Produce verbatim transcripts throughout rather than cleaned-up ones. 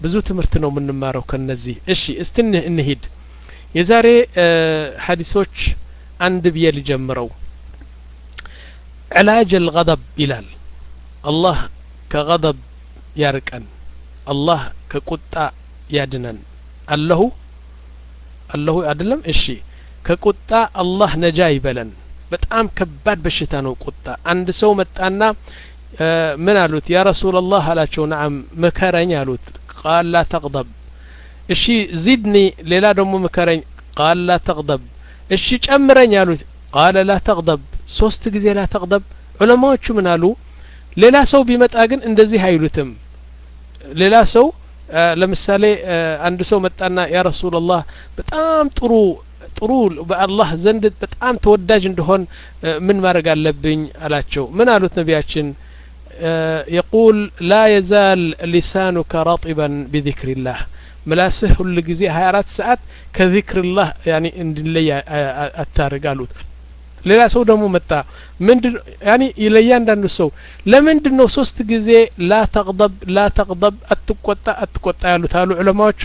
ብዙ ትምህርት ነው የምንማረው ከነዚህ እሺ እስቲ እንሂድ የዛሬ ሐዲሶች አንድ ብዬ ልጀምረው علاج الغضب ይላል አላህ ከغضب ያርቀን አላህ ከቁጣ ያድነን አለሁ አለሁ አይደለም እሺ ከቁጣ አላህ ነጃ ይበለን በጣም ከባድ በሽታ ነው ቁጣ አንድ ሰው መጣና ምን አሉት ያ ረሱላህ አላቸው نعم መከረኝ አሉት قال لا تغضب እሺ زدني ሌላ ደግሞ መከረኝ قال لا تغضب እሺ ጨምረኝ አሉት قال لا تغضب ሶስት ጊዜ لا تغضب ዑለማዎቹ ምን አሉ ሌላ ሰው ቢመጣ ግን እንደዚህ አይሉትም ሌላ ሰው ለምሳሌ አንድ ሰው መጣና ያ ረሱላህ በጣም ጥሩ ጥሩ በአላህ ዘንድ በጣም ተወዳጅ እንደሆን ምን ማድረግ አለብኝ አላቸው ምን አሉት ነቢያችን يقول لا يزال لسانك رطبا بذكر الله ملاسه كل ጊዜ ሃያ አራት ሰዓት ከذكر الله يعني እንድለይ አታርጋሉት ሌላ ሰው ደግሞ መጣ ምንድን يعني ይለያንዳንዱ ሰው ለምንድነው ሶስት ጊዜ لا تغضب لا تغضب አትቆጣ አትቆጣ ያሉት አሉ ዑለማዎቹ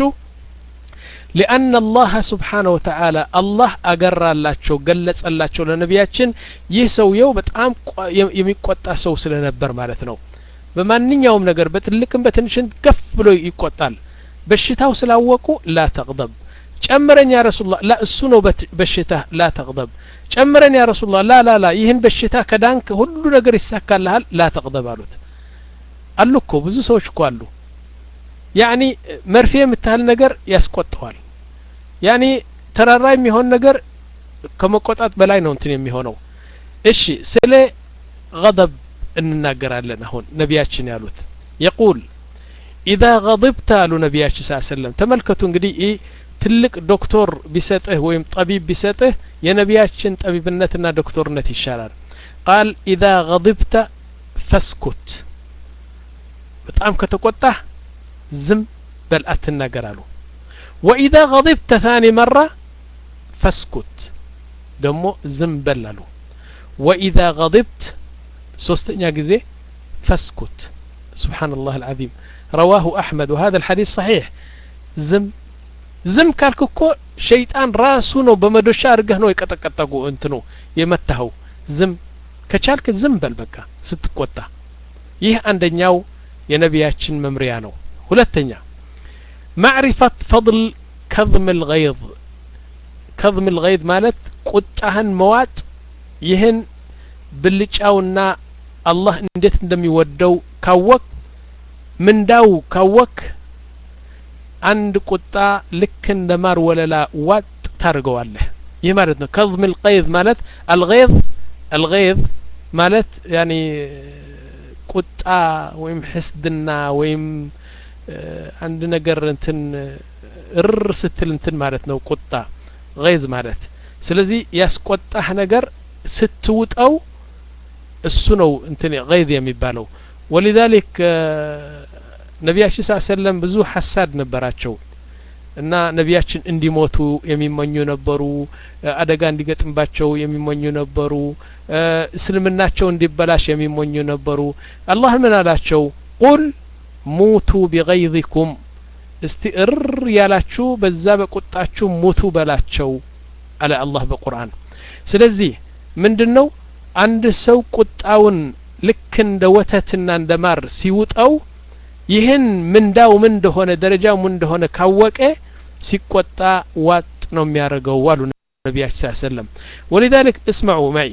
لأن الله سبحانه وتعالى الله አገራላቸው ገለጸላቸው ለነቢያችን ይህ ሰውየው በጣም የሚቆጣ ሰው ስለነበር ማለት ነው በማንኛውም ነገር በትልቅም በትንሽም ከፍ ብሎ ይቆጣል በሽታው ስላወቁ لا تغضب ጨምረኝ ያ ረሱላህ ላ እሱ ነው በሽታ لا تغضب ጨምረኝ ያ ረሱላህ ላ ላ ላ ይህን በሽታ ከዳንክ ሁሉ ነገር ይሳካልሃል لا تغضب አሉት አሉ እኮ ብዙ ሰዎች እኮ አሉ يعني መርፌ የምታህል ነገር ያስቆጣዋል يعني ተራራ የሚሆን ነገር ከመቆጣት በላይ ነው እንትን የሚሆነው እሺ ስለ غضب እንናገራለን አሁን ነቢያችን ያሉት يقول اذا غضبت አሉ ነቢያችን ሰለላሁ ዐለይሂ ወሰለም ተመልከቱ እንግዲህ ትልቅ ዶክተር ቢሰጥህ ወይም ጠቢብ ቢሰጥህ የነቢያችን ጠቢብነትና ዶክተርነት ይሻላል قال اذا غضبت فاسكت በጣም ከተቆጣህ ዝም በል አትናገር አሉ واذا غضبت ثاني مره فاسكت ደሞ ዝም በል አሉ واذا غضبت ሶስተኛ ጊዜ فاسكت سبحان الله العظيم رواه احمد وهذا الحديث صحيح ዝም ዝም ካልኩኮ ሸይጣን ራሱ ነው በመዶሻ አርገህ ነው ይቀጠቀጠጉ እንትኑ የመታው ዝም ከቻልክ ዝም በል በቃ ስትቆጣ ይህ አንደኛው የነቢያችን መምሪያ ነው ሁለተኛ معرفة فضل كظم الغيظ كظم الغيظ ማለት ቁጣህን መዋጥ ይህን ብልጫውና አላህ እንዴት እንደሚወደው ካወቅ ምንዳው ካወቅ አንድ ቁጣ ልክ እንደማር ወለላ ዋጥ ታርገዋለህ ይህ ማለት ነው كظم الغيظ ማለት الغيظ الغيظ ማለት يعني ቁጣ ወይም ሕስድና ወይም አንድ ነገር እንትን እር ስትል እንትን ማለት ነው ቁጣ غيظ ማለት ስለዚህ ያስቆጣህ ነገር ስትውጣው እሱ ነው እንትን غيظ የሚባለው ولذلك ነቢያችን ሰለላሁ ዐለይሂ ወሰለም ብዙ ሐሳድ ነበራቸው እና ነቢያችን እንዲሞቱ የሚመኙ ነበሩ አደጋ እንዲገጥምባቸው የሚመኙ ነበሩ እስልምናቸው እንዲበላሽ የሚመኙ ነበሩ አላህ ምን አላቸው ቁል ሙቱ بغيظكم استئر ያላችሁ በዛ በቁጣችሁ ሙቱ በላቸው አለ አላህ በቁርአን ስለዚህ ምንድነው አንድ ሰው ቁጣውን ልክ እንደ ወተትና እንደ ማር ሲውጣው ይህን ምንዳው ምን እንደሆነ ደረጃው ምን እንደሆነ ካወቀ ሲቆጣ ዋጥ ነው የሚያደርገው ዋሉ ነቢያችን ሰለላሁ ዐለይሂ ወሰለም ولذلك اسمعوا معي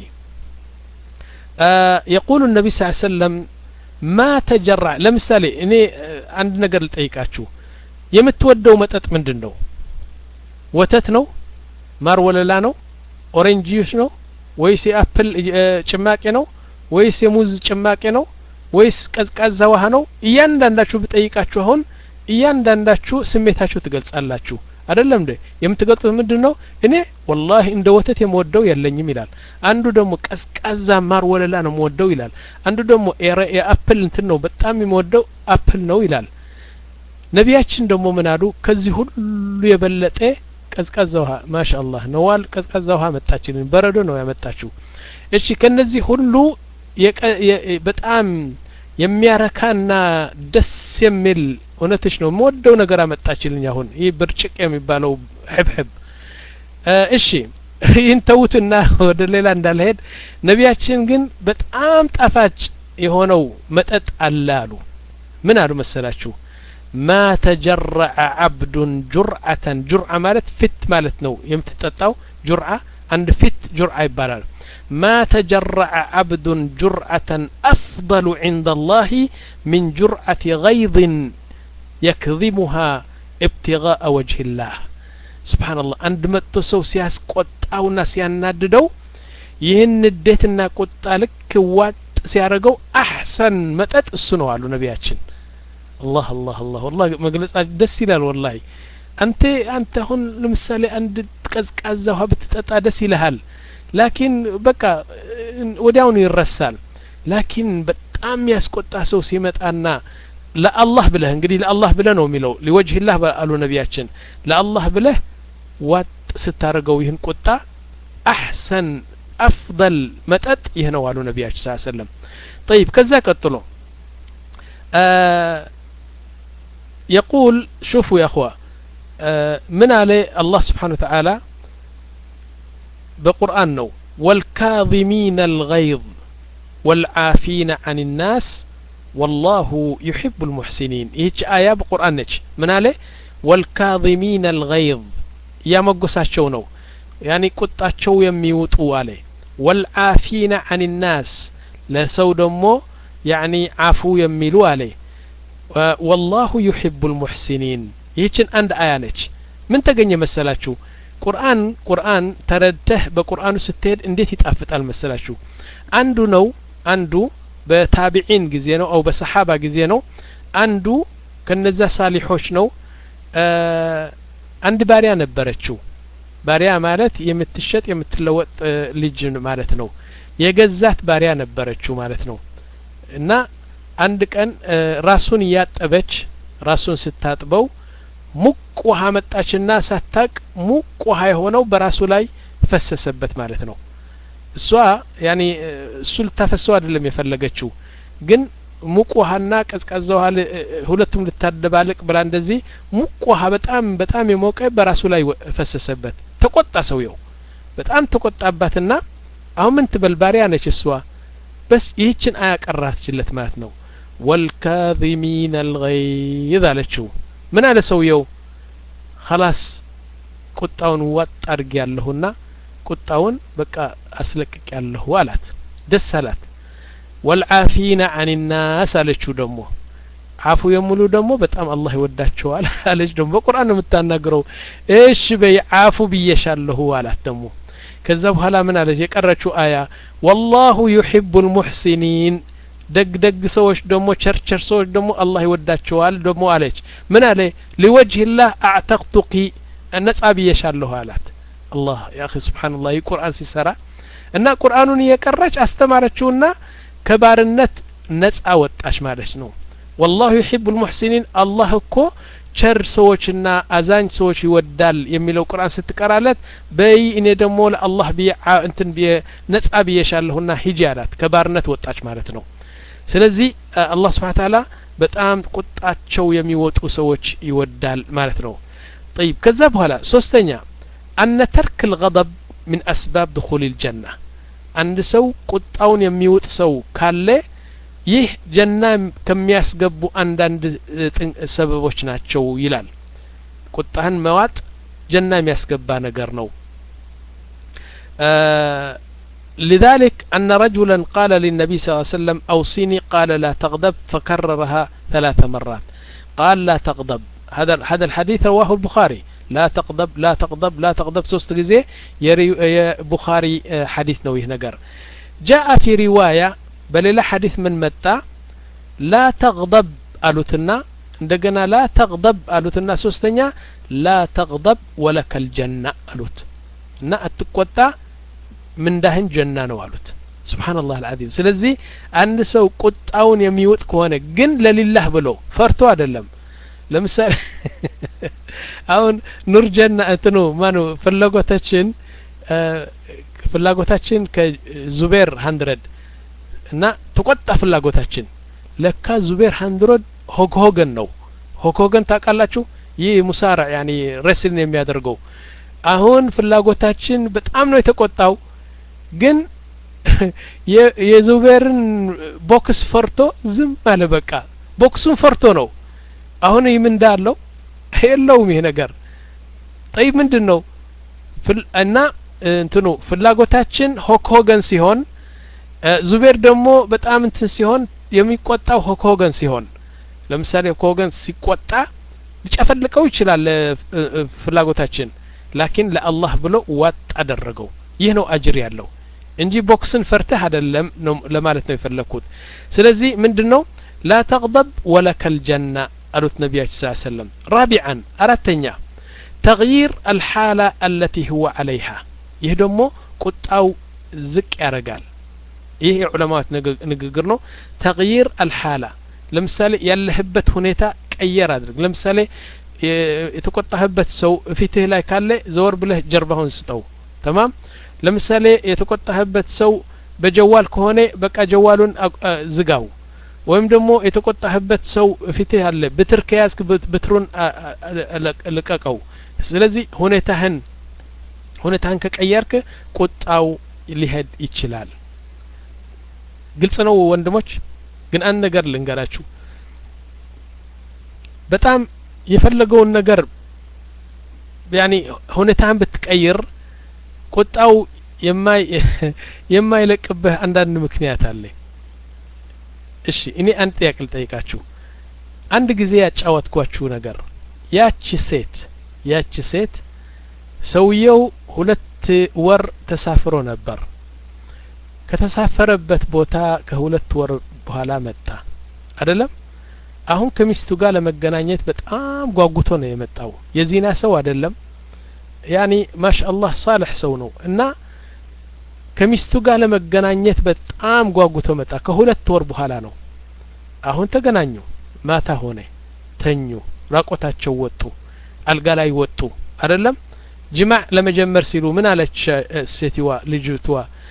آه يقول النبي صلى الله عليه وسلم ما تجرع ለምሳሌ እኔ አንድ ነገር ልጠይቃችሁ የምትወደው መጠጥ ምንድነው ወተት ነው ማር ወለላ ነው ኦሬንጅ ጁስ ነው ወይስ የአፕል ጭማቂ ነው ወይስ የሙዝ ጭማቂ ነው ወይስ ቀዝቃዛ ውሃ ነው እያንዳንዳችሁ ብጠይቃችሁ አሁን እያንዳንዳችሁ ስሜታችሁ ትገልጻላችሁ አይደለም እንዴ የምትገልጹት ምንድነው እኔ والله እንደ ወተት የምወደው የለኝም ይላል አንዱ ደግሞ ቀዝቃዛ ማር ወለላ ነው የምወደው ይላል አንዱ ደግሞ የአፕል እንትን ነው በጣም የምወደው አፕል ነው ይላል ነቢያችን ደግሞ ምን አሉ ከዚህ ሁሉ የበለጠ ቀዝቃዛ ውሃ ማሻአላህ ነዋል ቀዝቃዛ ውሃ መጣችልን በረዶ ነው ያመጣችው እሺ ከነዚህ ሁሉ በጣም የሚያረካና ደስ የሚል እውነትሽ ነው የምወደው ነገር አመጣችልኝ አሁን ይህ ብርጭቅ የሚባለው ህብህብ እሺ ይህን ተውትና ወደ ሌላ እንዳልሄድ ነቢያችን ግን በጣም ጣፋጭ የሆነው መጠጥ አለ አሉ ምን አሉ መሰላችሁ ما تجرع عبد جرعة جرعة مالت فت مالت نو يمتططاو جرعة عند فت جرعة يبالال ما تجرع عبد جرعة أفضل عند الله من جرعة غيظ يكظمها ابتغاء وجه الله سبحان الله عند متو سو سياس قطاونا سياناددو ይህን ንዴትና ቁጣ ልክ ዋጥ ሲያረገው አህሰን መጠጥ እሱ ነው አሉ ነቢያችን الله الله الله والله مجلس دس ይላል والله አንተ አንተ ሁን ለምሳሌ አንድ ቀዝቃዛ ውሃ ብትጠጣ ደስ ይልሃል ላኪን በቃ ወዲያውኑ ይረሳል ላኪን በጣም ያስቆጣ ሰው ሲመጣና ለአላህ ብለህ እንግዲህ ለአላህ ብለህ ነው የሚለው لوجه الله አሉ ነቢያችን ለአላህ ብለህ ዋጥ ስታረገው ይህን ቁጣ አህሰን أفضل متأت يهنوا على النبي صلى الله عليه وسلم طيب كذا قتلوا آه يقول شوفوا يا أخوة آه من عليه الله سبحانه وتعالى بقرآن نو والكاظمين الغيظ والعافين عن الناس والله يحب المحسنين هيك آية بقرآن نج من عليه والكاظمين الغيظ يا مقصاتشو نو يعني ቁጣቸው የሚውጡ አለ والعافين عن الناس ለሰው ደግሞ يعني عفو የሚሉ አለ والله يحب المحسنين ይህችን አንድ አያ ነች ምን ተገኘ መሰላችሁ ቁርአን ቁርአን ተረድተህ በቁርአኑ ስትሄድ እንዴት ይጣፍጣል መሰላችሁ አንዱ ነው አንዱ በታቢዒን ጊዜ ነው او በሰሃባ ጊዜ ነው አንዱ ከነዛ ሳሊሖች ነው አንድ ባሪያ ነበረችው ባሪያ ማለት የምትሸጥ የምትለወጥ ልጅ ማለት ነው የገዛት ባሪያ ነበረችው ማለት ነው እና አንድ ቀን ራሱን ያጠበች ራሱን ስታጥበው ሙቅ ውሃ መጣችና ሳታቅ ሙቅ ውሃ የሆነው በራሱ ላይ ፈሰሰበት ማለት ነው እሷ ያኒ እሱ ልታፈሰው አይደለም የፈለገችው ግን ሙቅ ውሃና ቀዝቃዛ ውሃ ሁለቱም ልታደባልቅ ብላ እንደዚህ ሙቅ ውሃ በጣም በጣም የሞቀ በራሱ ላይ ፈሰሰበት ተቆጣ ሰውየው በጣም ተቆጣባትና አሁን ምን ትበል ባሪያ ነች እሷ በስ ይህችን አያ ቀራችለት ማለት ነው والكاظمين الغيظ አለችው ምን አለ ሰውየው خلاص ቁጣውን ወጥ አድርግ ያለሁና ቁጣውን በቃ አስለቅቅ ያለሁ አላት ደስ አላት والعافين عن الناس አለችው ደግሞ አፉ የሙሉ ደግሞ በጣም አላህ ይወዳቸዋል አለች ደግሞ በቁርአን ነው የምታናገረው እሺ በይ አፉ ብየሻለሁ አላት ደግሞ ከዛ በኋላ ምን አለች የቀረችው አያ والله يحب المحسنين ደግ ደግ ሰዎች ደግሞ ቸርቸር ሰዎች ደግሞ አላህ ይወዳቸዋል ደግሞ አለች ምን አለ لوجه الله اعتقتك ነጻ ብየሻለሁ አላት አላህ يا اخي سبحان الله የቁርአን ሲሰራ እና ቁርአኑን የቀረች አስተማረችውና ከባርነት ነጻ ወጣሽ ማለት ነው والله يحب المحسنين الله እኮ ቸር ሰዎችና አዛኝ ሰዎች ይወዳል የሚለው ቁርአን ስትቀራለት በይ እኔ ደግሞ ለአላህ ቢያ እንትን ነጻ ብየሻለሁና ሂጂ አላት ከባርነት ወጣች ማለት ነው ስለዚህ አላህ Subhanahu Ta'ala በጣም ቁጣቸው የሚወጡ ሰዎች ይወዳል ማለት ነው طيب ከዛ በኋላ ሶስተኛ أن ترك الغضب من أسباب دخول الجنة አንድ ሰው ቁጣውን የሚውጥ ሰው ካለ ይህ ጀና ከሚያስገቡ አንዳንድ ሰበቦች ናቸው ይላል ቁጣን መዋጥ ጀና የሚያስገባ ነገር ነው لذلك أن رجلا قال للنبي صلى الله عليه وسلم أوصيني قال لا تغضب فكررها ثلاث مرات قال لا تغضب هذا هذا الحديث رواه البخاري لا تغضب لا تغضب لا تغضب ሶስት ጊዜ የቡኻሪ ሐዲስ ነው ይህ ነገር جاء في رواية በሌላ ሐዲስ ምን መጣ لا تغضب አሉትና እንደገና لا تغضب አሉትና ሶስተኛ لا تغضب ولك الجنة አሉት እና አትቆጣ ምንዳህን ጀና ነው አሉት سبحان الله العظيم ስለዚህ አንድ ሰው ቁጣውን የሚውጥ ከሆነ ግን ለሊላህ ብሎ ፈርቶ አይደለም ለምሳሌ አሁን ኑር ጀና እንትኑ ማኑ ፍላጎታችን ፍላጎታችን ከዙቤር መቶ እና ተቆጣ ፍላጎታችን ለካ ዙቤር መቶ ሆግ ሆገን ነው ሆኮገን ታቃላችሁ ይህ ሙሳራ ያኒ ረስልን የሚያደርገው አሁን ፍላጎታችን በጣም ነው የተቆጣው ግን የዙቤርን ቦክስ ፈርቶ ዝም አለ በቃ ቦክሱን ፈርቶ ነው አሁን ይም እንዳለው የለውም ይሄ ነገር طيب ምንድነው እና እንትኑ ፍላጎታችን ሆኮገን ሲሆን ዙቤር ደግሞ በጣም እንትን ሲሆን የሚቆጣው ሆኮገን ሲሆን ለምሳሌ ሆኮገን ሲቆጣ ሊጨፈልቀው ይችላል ፍላጎታችን ላኪን ለአላህ ብሎ ዋጥ አደረገው ይህ ነው አጅር ያለው እንጂ ቦክስን ፈርተህ አይደለም ለማለት ነው የፈለኩት ስለዚህ ምንድነው لا تغضب ولك الجنة قالت النبي صلى الله عليه وسلم رابعا أرتنيا تغيير الحالة التي هو عليها ይህ ደግሞ ቁጣው ዝቅ ያረጋል ይሄ ዑለማት ንግግር ነው تغيير الحالة ለምሳሌ ያለህበት ሁኔታ ቀየር አድርግ ለምሳሌ የተቆጣህበት ሰው ፊትህ ላይ ካለ ዘወር ብለህ ጀርባውን ስጠው تمام ለምሳሌ የተቆጣህበት ሰው በጀዋል ከሆነ በቃ ጀዋሉን ዝጋው ወይም ደግሞ የተቆጣህበት ሰው ፊትህ አለ በትር ከያዝክ በትሩን ለቀቀው ስለዚህ ሁኔታህን ሁኔታህን ከቀየርክ ቁጣው ሊሄድ ይችላል ግልጽ ነው ወንድሞች ግን አንድ ነገር ልንገራችሁ በጣም የፈለገውን ነገር ያኒ ሁኔታህን ብትቀይር ቁጣው የማይ የማይለቅብህ አንዳንድ ምክንያት አለ እሺ እኔ አንተ ያክል ጠይቃችሁ አንድ ጊዜ ያጫወትኳችሁ ነገር ያቺ ሴት ያቺ ሴት ሰውየው ሁለት ወር ተሳፍሮ ነበር ከተሳፈረበት ቦታ ከሁለት ወር በኋላ መጣ አይደለም አሁን ከሚስቱ ጋር ለመገናኘት በጣም ጓጉቶ ነው የመጣው የዚና ሰው አይደለም ያኒ ማሻአላህ صالح ሰው ነው እና ከሚስቱ ጋር ለመገናኘት በጣም ጓጉቶ መጣ ከሁለት ወር በኋላ ነው አሁን ተገናኙ ማታ ሆነ ተኙ ራቆታቸው ወጡ አልጋ ላይ ወጡ አይደለም ጅማዕ ለመጀመር ሲሉ ምን አለች ሴትዋ ልጅቷ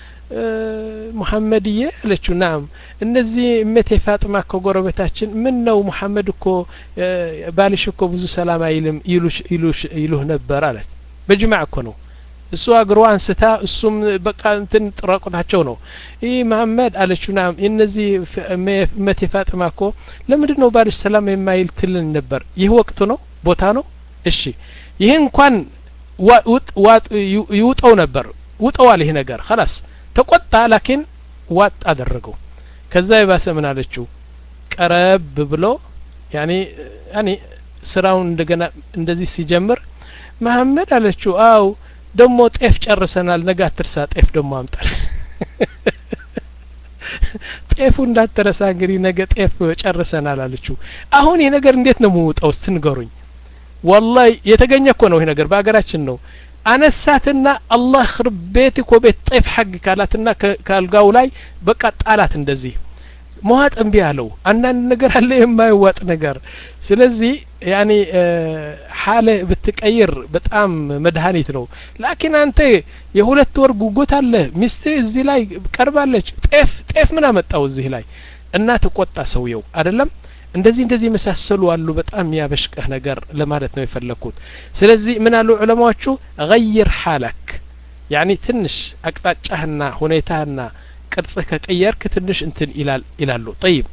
ሙሐመድዬ አለችው ናም እነዚህ እመቴ ፋጥማ ከጎረቤታችን ምን ነው ሙሐመድ እኮ ባልሽ እኮ ብዙ ሰላም አይልም ይሉሽ ይሉሽ ይሉህ ነበር አለች በጅማዕ እኮ ነው እሱ አግሯ አንስታ እሱም በቃ እንትን ጥራቁታቸው ነው ይህ መሐመድ አለችው ናም እነዚህ እመቴ ፋጥማ እኮ ለምንድን ነው ባልሽ ሰላም የማይል ትልን ነበር ይህ ወቅቱ ነው ቦታ ነው እሺ ይሄ እንኳን ዋጥ ዋጥ ይውጣው ነበር ውጣዋል ይሄ ነገር خلاص ተቆጣ ላኪን ዋጥ አደረገው ከዛ ይባሰ ምን አለችው ቀረብ ብሎ ያኒ ያኒ ስራውን እንደገና እንደዚህ ሲጀምር መሐመድ አለችው አው ደሞ ጤፍ ጨርሰናል ነገ አትርሳ ጤፍ ደሞ አምጣል ጤፉ እንዳትረሳ እንግዲህ ነገ ጤፍ ጨርሰናል አለችው አሁን ይሄ ነገር እንዴት ነው የምውጣው ስትንገሩኝ والله የተገኘ እኮ ነው ይሄ ነገር በአገራችን ነው አነሳትና አላህ خربيتك وبيت طيف حق ካላትና ካልጋው ላይ በቃ ጣላት እንደዚህ ሞሃጥ እንቢ ያለው አንዳንድ ነገር አለ የማይዋጥ ነገር ስለዚህ ያኒ ሐለ ብትቀይር በጣም መድሃኒት ነው ላኪን አንተ የሁለት ወር ጉጉት አለ ሚስት እዚህ ላይ ቀርባለች ጤፍ ጤፍ ምን አመጣው እዚህ ላይ እና ተቆጣ ሰውየው አይደለም እንደዚህ እንደዚህ መሳሰሉ አሉ በጣም ያበሽቀህ ነገር ለማለት ነው የፈለኩት ስለዚህ ምን አሉ ዑለማዎቹ غير حالك يعني ትንሽ አቅጣጫህና ሁኔታህና ቅርጽህ ከቀየርክ ትንሽ እንትን ይላል ይላሉ طيب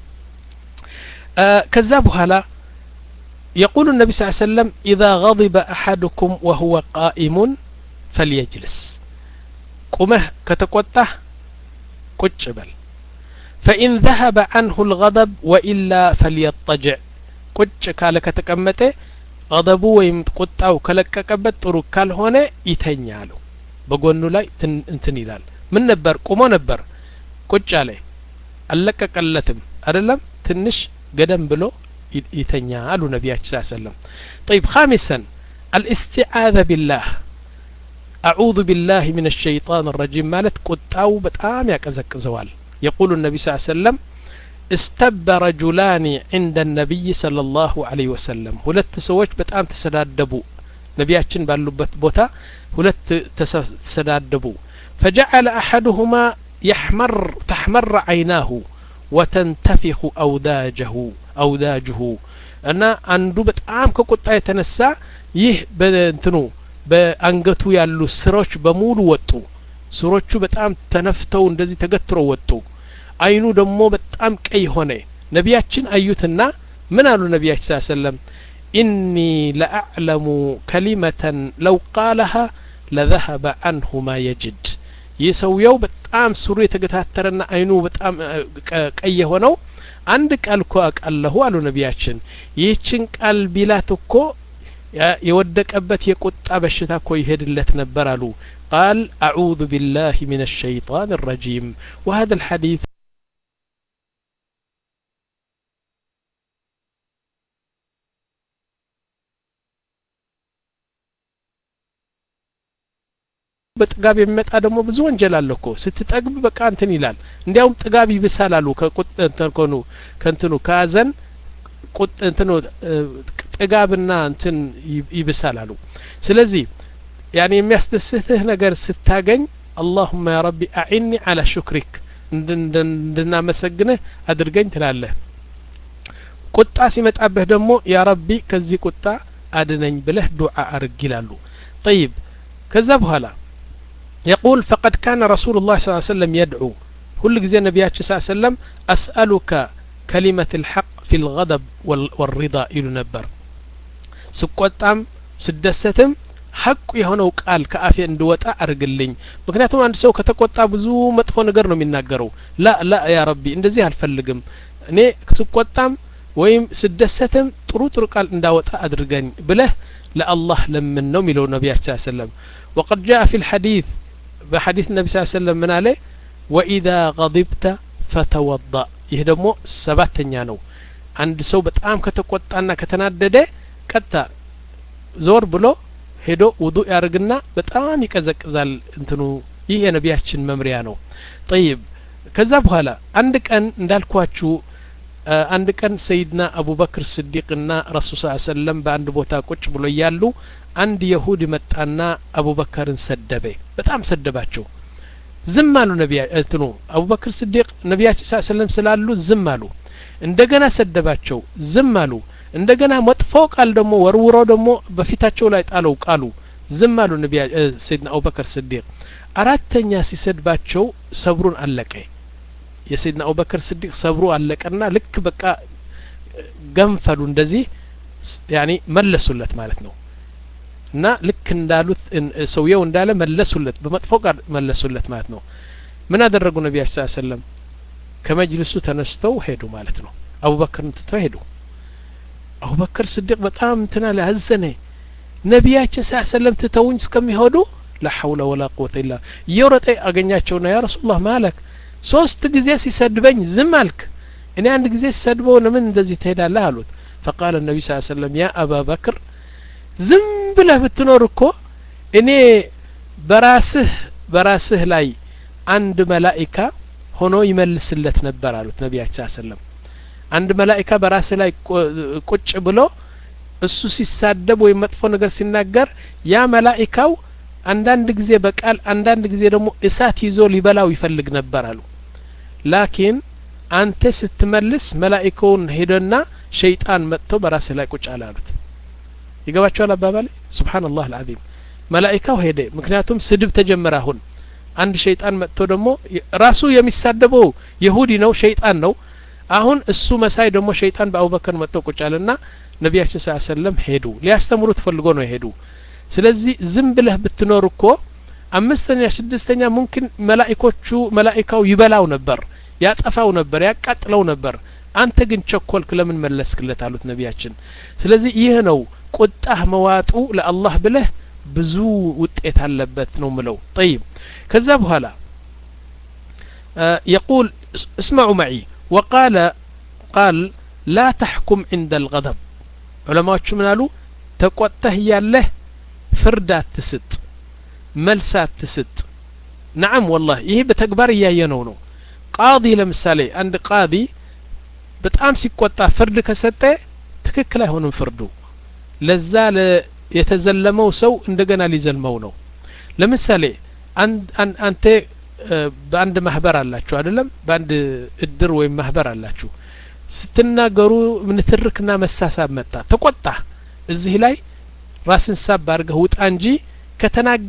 ከዛ በኋላ يقول النبي صلى الله عليه وسلم إذا غضب أحدكم وهو قائم فليجلس قمه كتقطه ቁጭ በል فإن ذهب عنه الغضب وإلا فليضطجع ቁጭ ካለ ከተቀመጠ غضቡ ወይም ቁጣው ከለቀቀበት ጥሩ ካልሆነ ይተኛሉ በጎኑ ላይ እንትን ይላል ምን ነበር ቆሞ ነበር ቁጭ አለ አለቀቀለትም አይደለም ትንሽ ገደም ብሎ ይተኛሉ ነብያችን ሰለላሁ ዐለይሂ ወሰለም طيب خامسا الاستعاذة بالله أعوذ بالله من الشيطان الرجيم ማለት ቁጣው በጣም ያቀዘቅዘዋል يقول النبي صلى الله عليه وسلم استب رجلان عند النبي صلى الله عليه وسلم ሁለት ሰዎች በጣም ተሰዳደቡ ነብያችን ባሉበት ቦታ ሁለት ተሰዳደቡ فجعل أحدهما يحمر تحمر عيناه وتنتفخ أوداجه أوداجه እና አንዱ በጣም ከቁጣ የተነሳ ይህ በእንትኑ በአንገቱ ያሉ ስሮች በሙሉ ወጡ ስሮቹ በጣም ተነፍተው እንደዚህ ተገትረው ወጡ አይኑ ደግሞ በጣም ቀይ ሆነ ነቢያችን አዩትና ምን አሉ ነቢያችን ሰለላሁ ዐለይሂ ወሰለም إني لأعلم كلمة لو قالها لذهب عنه ما يجد يسويو በጣም ሱሩ የተገታተረና አይኑ በጣም ቀይ ሆነው አንድ ቃል እኮ አቃለሁ አሉ ነቢያችን ይህችን ቃል ቢላት እኮ የወደቀበት የቁጣ በሽታ እኮ ይሄድለት ነበር አሉ قال أعوذ بالله من الشيطان الرجيم وهذا الحديث በጥጋብ የሚመጣ ደግሞ ብዙ ወንጀል አለ እኮ ስትጠግብ በቃ እንትን ይላል እንዲያውም ጥጋብ ይብሳል አሉ ከቁጥንተን ኮኑ ከንትኑ ካዘን ቁጥንተኑ ጥጋብና እንትን ይብሳል አሉ ስለዚህ يعني የሚያስደስትህ ነገር ስታገኝ اللهم يا ربي اعني على شكرك እንድና መስግነህ አድርገኝ ትላለህ ቁጣ ሲመጣብህ ደግሞ ያ ረቢ ከዚህ ቁጣ አድነኝ ብለህ ዱዓ አርግ ይላሉ طيب ከዛ በኋላ يقول فقد كان رسول الله صلى الله عليه وسلم يدعو كل ጊዜ ነብያችን صلى الله عليه وسلم اسالك كلمه الحق في الغضب والرضا ይሉ ነበር ስቆጣም ስደሰትም ሐቅ የሆነው ቃል ከአፌ እንድወጣ አርግልኝ ምክንያቱም አንድ ሰው ከተቆጣ ብዙ መጥፎ ነገር ነው የሚናገረው ላ ላ ያ ረቢ እንደዚህ አልፈልግም እኔ ስቆጣም ወይም ስደሰትም ጥሩ ጥሩ ቃል እንዳወጣ አድርገኝ ብለህ ለአላህ ለምን ነው የሚለው ነብያችን ሰለላሁ ዐለይሂ ወሰለም وقد جاء في الحديث بحديث النبي صلى الله عليه وسلم من عليه واذا غضبت فتوضا ይህ ደግሞ ሰባተኛ ነው አንድ ሰው በጣም ከተቆጣና ከተናደደ ቀጣ ዞር ብሎ ሄዶ ውዱእ ያርግና በጣም ይቀዘቅዛል እንትኑ ይህ የነብያችን መምሪያ ነው طيب ከዛ በኋላ አንድ ቀን እንዳልኳችሁ አንድ ቀን ሰይድና አቡበክር ሲዲቅና ረሱል ሰለላሁ ዐለይሂ ወሰለም በአንድ ቦታ ቁጭ ብሎ ያሉ አንድ ይሁዲ መጣና አቡበክርን ሰደበ በጣም ሰደባቸው ዝም አሉ ነብያ እንትኑ አቡበክር ሲዲቅ ነብያችን ሰለላሁ ዐለይሂ ወሰለም ስላሉ ዝም አሉ እንደገና ሰደባቸው ዝም አሉ እንደገና መጥፎ ቃል ደግሞ ወርውሮ ደግሞ በፊታቸው ላይ ጣለው ቃሉ ዝም አሉ ነብያ ሰይድና አቡበክር ሲዲቅ አራተኛ ሲሰድባቸው ሰብሩን አለቀ የሰይድና አቡበክር ሲዲቅ ሰብሩ አለቀና ልክ በቃ ገንፈሉ እንደዚህ ያኒ መለሱለት ማለት ነው እና ልክ እንዳሉት ሰውየው እንዳለ መለሱለት በመጥፎ ቃል መለሱለት ማለት ነው ምን አደረጉ ነብያችን ሰለላሁ ዐለይሂ ወሰለም ከመጅልሱ ተነስተው ሄዱ ማለት ነው አቡበክርን ትተው ሄዱ አቡበክር ሲዲቅ በጣም እንትና ለሐዘነ ነብያችን ሰለላሁ ዐለይሂ ወሰለም ትተውኝ እስከሚሄዱ لا حول ولا قوه الا يورጠ አገኛቸውና ያ ረሱላህ ማለክ ሶስት ጊዜ ሲሰድበኝ ዝም አልክ እኔ አንድ ጊዜ ሲሰድበው ለምን እንደዚህ ትሄዳለህ አሉት فقال النبي صلى الله عليه وسلم يا ابا بكر ዝም ብለህ ብትኖር እኮ እኔ በራስህ በራስህ ላይ አንድ መላእክት ሆኖ ይመልስለት ነበር አሉት ነብያችን ሰለላሁ ዐለይሂ ወሰለም አንድ መላእክት በራስህ ላይ ቁጭ ብሎ እሱ ሲሳደብ ወይ መጥፎ ነገር ሲናገር ያ መላእክው አንዳንድ ጊዜ በቃል አንዳንድ ጊዜ ደግሞ እሳት ይዞ ሊበላው ይፈልግ ነበር አሉ ላኪን አንተ ስትመልስ መላእክውን ሄደና ሸይጣን መጥቶ በራስህ ላይ ቁጭ አላሉት ይገባቸዋል አባባሌ ሱብሃንአላህ አልዓዚም መላእክው ሄደ ምክንያቱም ስድብ ተጀመረ አሁን አንድ ሸይጣን መጥቶ ደግሞ ራሱ የሚሳደበው ይሁዲ ነው ሸይጣን ነው አሁን እሱ መሳይ ደግሞ ሸይጣን በአቡበክር መጥቶ ቁጭ አለና ነብያችን ሰለላሁ ዐለይሂ ወሰለም ሄዱ ሊያስተምሩት ፈልጎ ነው ሄዱ ስለዚህ ዝም ብለህ ብትኖር እኮ አምስተኛ ስድስተኛ ሙምኪን መላእክቶቹ መላእክው ይበላው ነበር ያጠፋው ነበር ያቃጥለው ነበር አንተ ግን ቸኮልክ ለምን መለስክለት አሉት ነብያችን ስለዚህ ይሄ ነው ቁጣህ መዋጡ ለአላህ ብለህ ብዙ ውጤት አለበት ነው ምለው طيب ከዛ በኋላ يقول اسمعوا معي وقال قال لا تحكم عند الغضب علماء ምን አሉ ተቆጣህ ያለህ ፍርዳት ትስጥ መልሳት ትስጥ نعم والله ይሄ በተግባር ያየነው ነው ቃዲ ለምሳሌ አንድ ቃዲ በጣም ሲቆጣ ፍርድ ከሰጠ ትክክል አይሆንም ፍርዱ ለዛ የተዘለመው ሰው እንደገና ሊዘልመው ነው ለምሳሌ አንድ አንተ በአንድ ማህበር አላችሁ አይደለም በአንድ እድር ወይ ማህበር አላችሁ ስትናገሩ ምን ትርክና መሳሳብ መጣ ተቆጣ እዚህ ላይ ራስን ሳብ አድርገህ ውጣ እንጂ ከተናገ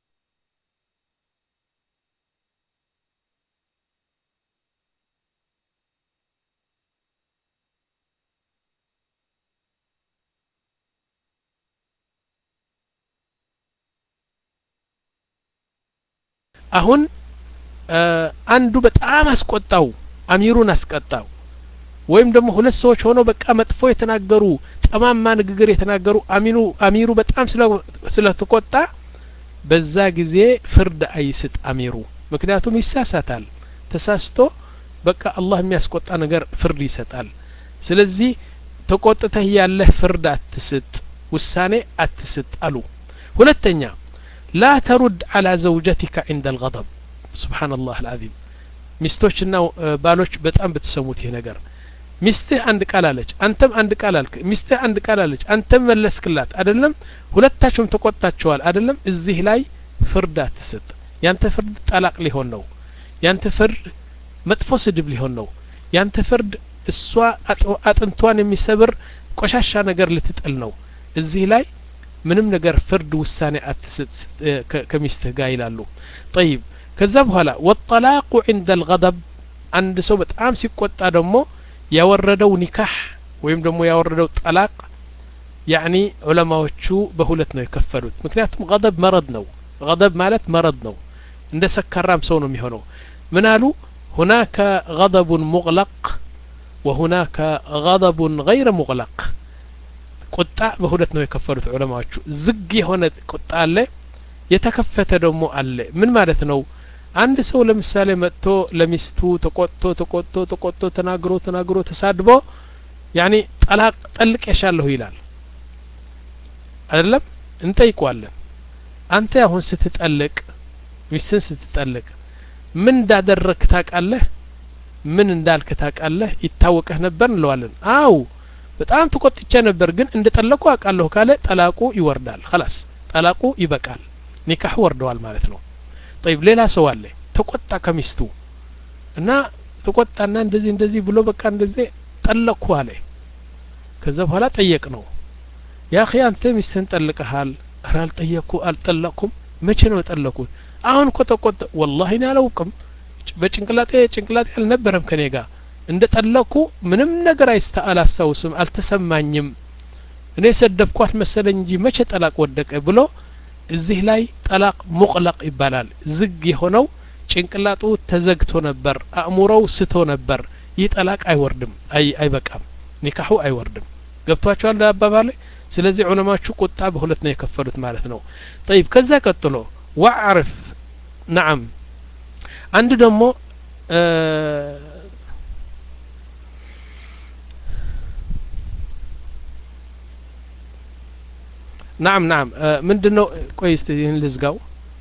አሁን አንዱ በጣም አስቆጣው አሚሩን አስቀጣው ወይም ደግሞ ሁለት ሰዎች ሆነው በቃ መጥፎ የተናገሩ ጠማማ ንግግር የተናገሩ አሚኑ አሚሩ በጣም ስለተቆጣ በዛ ጊዜ ፍርድ አይስጥ አሚሩ ምክንያቱም ይሳሳታል ተሳስቶ በቃ አላህ የሚያስቆጣ ነገር ፍርድ ይሰጣል ስለዚህ ተቆጥተህ ያለህ ፍርድ አትስጥ ውሳኔ አትስጥ አሉ ሁለተኛ لا ترد على زوجتك عند الغضب سبحان الله العظيم ሚስቶችና ባሎች በጣም በተሰሙት ይሄ ነገር ሚስትህ አንድ ቃል አለች አንተም አንድ ቃል አልክ ሚስትህ አንድ ቃል አለች አንተም መለስክላት አይደለም ሁለታችሁም ተቆጣጣችኋል አይደለም እዚህ ላይ ፍርድ አትስጥ ያንተ ፍርድ ጠላቅ ሊሆን ነው ያንተ ፍርድ መጥፎ ስድብ ሊሆን ነው ያንተ ፍርድ እሷ አጥንቷን የሚሰብር ቆሻሻ ነገር ልትጥል ነው እዚህ ላይ ምንም ነገር ፍርድ ውሳኔ አትስጥ ከሚስትህ ጋር ይላሉ طيب ከዛ በኋላ والطلاق عند الغضب አንድ ሰው በጣም ሲቆጣ ደግሞ ያወረደው ኒካህ ወይም ደግሞ ያወረደው ጠላቅ يعني ዑለማዎቹ በሁለት ነው የከፈሉት ምክንያቱም غضب መረድ ነው غضب ማለት መረድ ነው እንደ ሰከራም ሰው ነው የሚሆነው ምን አሉ هناك غضب مغلق وهناك غضب غير مغلق ቁጣ በሁለት ነው የከፈሉት ዑለማዎቹ ዝግ የሆነ ቁጣ አለ የተከፈተ ደግሞ አለ ምን ማለት ነው አንድ ሰው ለምሳሌ መጥቶ ለሚስቱ ተቆጥቶ ተቆጥቶ ተቆጥቶ ተናግሮ ተናግሮ ተሳድቦ ያኒ ጠላቅ ጠልቅ ያሻለሁ ይላል አይደለም እንጠይቀዋለን አንተ አሁን ስትጠልቅ ሚስትን ስትጠልቅ ምን እንዳደረክ ታውቃለህ ምን እንዳልክ ታውቃለህ ይታወቀህ ነበር እንለዋለን አው በጣም ተቆጥቼ ነበር ግን እንደጠለቁ አውቃለሁ ካለ ጠላቁ ይወርዳል خلاص ጠላቁ ይበቃል ኒካህ ወርደዋል ማለት ነው طيب ሌላ ሰው አለ ተቆጣ ከሚስቱ እና ተቆጣና እንደዚህ እንደዚህ ብሎ በቃ እንደዚህ ጠለቁ አለ ከዛ በኋላ ጠየቅ ነው ያ اخي አንተ ሚስትን ጠልቀሃል አራል ጠየቁ አልጠለቁም መቼ ነው ጠለቁት አሁን እኮ ተቆጣ والله እኔ አላውቅም በጭንቅላቴ ጭንቅላቴ አልነበረም ከኔ ጋር እንደ ጠለቁ ምንም ነገር አይስተአላሳውስም አልተሰማኝም እኔ ሰደብኳት መሰለኝ እንጂ መቼ ጠላቅ ወደቀ ብሎ እዚህ ላይ ጠላቅ ሙቅለቅ ይባላል ዝግ የሆነው ጭንቅላቱ ተዘግቶ ነበር አእምሮው ስቶ ነበር ይህ ጠላቅ አይወርድም አይ አይበቃም ኒካሁ አይወርድም ገብቷቸዋል አባባሌ ስለዚህ ዑለማዎቹ ቁጣ በሁለት ነው የከፈሉት ማለት ነው طيب ከዛ ቀጥሎ ወዕርፍ نعم አንድ ደግሞ نعم نعم ምንድነው ቆይ እስቲ ይሄን ልዝጋው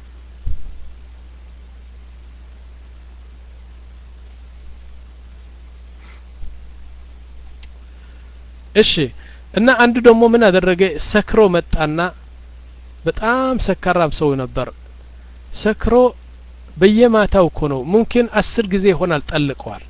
እሺ እና አንዱ ደግሞ ምን አደረገ ሰክሮ መጣና በጣም ሰካራም ሰው ነበር ሰክሮ በየማታው እኮ ነው ሙምኪን አስር ጊዜ ይሆናል ጠልቀዋል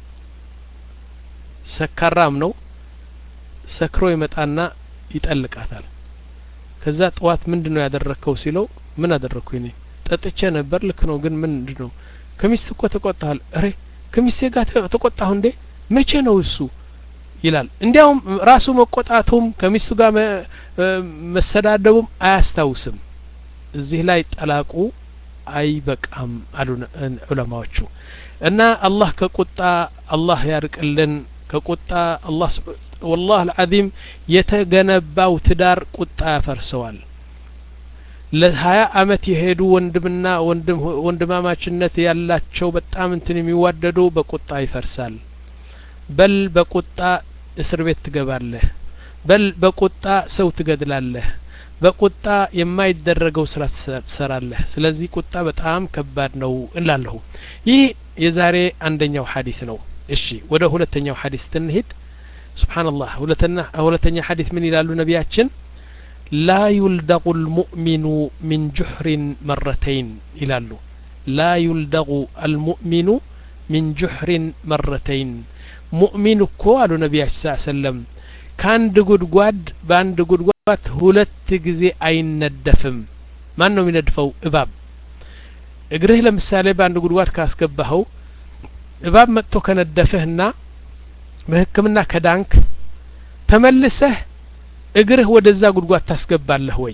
ሰካራም ነው ሰክሮ ይመጣና ይጠልቃታል ከዛ ጠዋት ምንድነው ያደረከው ሲለው ምን አደረኩኝ እኔ ጠጥቼ ነበር ልክ ነው ግን ምንድነው ከሚስት እኮ ተቆጣሃል አሬ ከሚስቴ ጋር ተቆጣሁ እንዴ መቼ ነው እሱ ይላል እንዲያውም ራሱ መቆጣቱም ከሚስቱ ጋር መሰዳደቡም አያስታውስም እዚህ ላይ ጠላቁ አይበቃም አሉ ዑለማዎቹ እና አላህ ከቁጣ አላህ ያርቅልን ከቁጣ አላህ والله العظيم የተገነባው ትዳር ቁጣ ያፈርሰዋል ለሀያ አመት የሄዱ ወንድምና ወንድም ወንድማማችነት ያላቸው በጣም እንትን የሚዋደዱ በቁጣ ይፈርሳል በል በቁጣ እስር ቤት ትገባለህ በል በቁጣ ሰው ትገድላለህ በቁጣ የማይደረገው ስራ ትሰራለህ ስለዚህ ቁጣ በጣም ከባድ ነው እንላለሁ ይህ የዛሬ አንደኛው ሐዲስ ነው እሺ ወደ ሁለተኛው ሐዲስ እንሂድ سبحان الله ሁለተኛ ሁለተኛ ሐዲስ ምን ይላሉ ነቢያችን لا يلدغ المؤمن من جحر مرتين ይላሉ لا يلدغ المؤمن من جحر مرتين مؤمن كوالو نبي صلى الله عليه وسلم كان دغدغاد باند غدغات ሁለት ጊዜ አይነደፍም ማን ነው የሚነድፈው እባብ እግርህ ለምሳሌ ባንድ ጉድጓድ ካስገባኸው እባብ መጥቶ ከነደፈህና በህክምና ከዳንክ ተመልሰህ እግርህ ወደዛ ጉድጓድ ታስገባለህ ወይ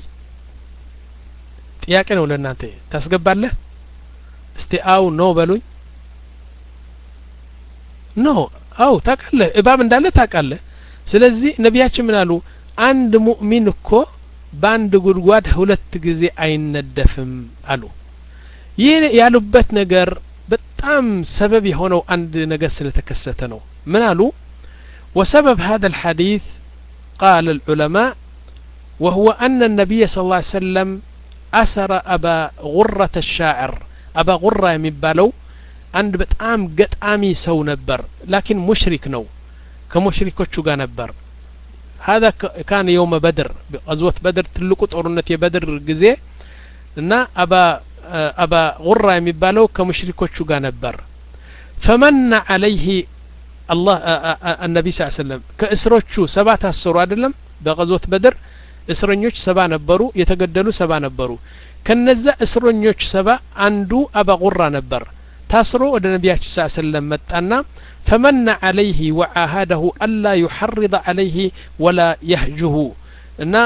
ጥያቄ ነው ለእናንተ ታስገባለህ እስቲ አው ኖ በሉኝ ኖ አው ታውቃለህ እባብ እንዳለ ታውቃለህ ስለዚህ ነቢያችን ምን አሉ አንድ ሙእሚን እኮ ባንድ ጉድጓድ ሁለት ጊዜ አይነደፍም አሉ ይሄ ያሉበት ነገር በጣም ሰበብ የሆነው አንድ ነገር ስለተከሰተ ነው ምን አሉ وسبب هذا الحديث قال العلماء وهو أن النبي صلى الله عليه وسلم أسر أبا غرة الشاعر أبا غرة የሚባለው አንድ በጣም ገጣሚ ሰው ነበር لكن مشرك ነው ከሙሽሪኮቹ ጋር ነበር هذا كان يوم بدر غزوة بدر ትልቁ ጦርነት የበድር ጊዜ እና አባ አባ غرة የሚባለው ከሙሽሪኮቹ ጋር ነበር فمن عليه الله النبي صلى الله عليه وسلم ከእስሮቹ ሰባት አስሩ አይደለም በغزوة بدر እስረኞች ሰባ ነበሩ የተገደሉ ሰባ ነበሩ ከነዛ እስረኞች ሰባ አንዱ አባ غرة ነበር ታስሮ ወደ ነቢያችን صلى الله عليه وسلم መጣና فمن عليه وعاهده ألا يحرض عليه ولا يهجه እና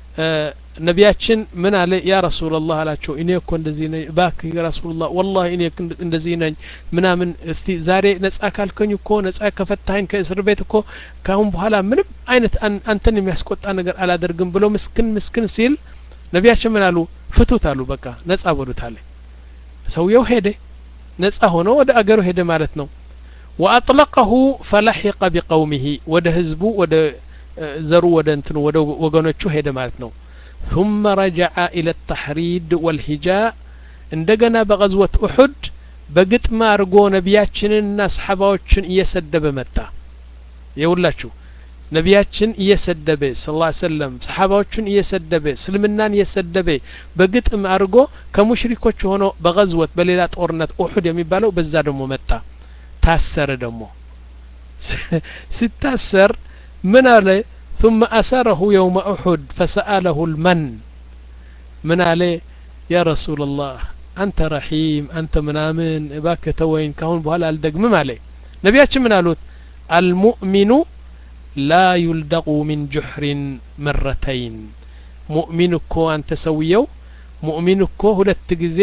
ነቢያችን ምን አለ ያ ረሱላህ አላቸው እኔ እኮ እንደዚህ ነኝ ባክ ያ ረሱላህ والله እኔ እንደዚህ ነኝ ምናምን እስቲ ዛሬ ነጻ ካልከኝ እኮ ነጻ ከፈታኸኝ ከእስር ቤት እኮ ካሁን በኋላ ምንም አይነት አንተን የሚያስቆጣ ነገር አላደርግም ብሎ ምስኪን ምስኪን ሲል ነቢያችን ምን አሉ ፍቱት አሉ በቃ ነጻ ወዱት አለ ሰውየው ሄደ ነጻ ሆኖ ወደ አገሩ ሄደ ማለት ነው وأطلقه فلحق بقومه ወደ ህዝቡ ወደ ዘሩ ወደ እንትን ወደ ወገኖቹ ሄደ ማለት ነው ثم رجع إلى التحريد والهجاء እንደገና በغزوة أحد በግጥም አርጎ ነቢያችንና ሰሃባዎችን እየሰደበ መጣ ይውላችሁ ነቢያችን እየሰደበ ሰለላሁ ዐለይሂ ወሰለም ሰሃባዎችን እየሰደበ እስልምናን እየሰደበ በግጥም አርጎ ከሙሽሪኮች ሆኖ በغزوة በሌላ ጦርነት أحد የሚባለው በዛ ደግሞ መጣ ታሰረ ደግሞ ሲታሰር ምን አለ ثم أسره يوم أحد فسأله المن من عليه يا رسول الله أنت رحيم أنت منامن باك توين كهون بهلا الدقم عليه نبياتش من قالوا المؤمن لا يلدغ من جحر مرتين مؤمنك أنت سويو مؤمنك ሁለት ጊዜ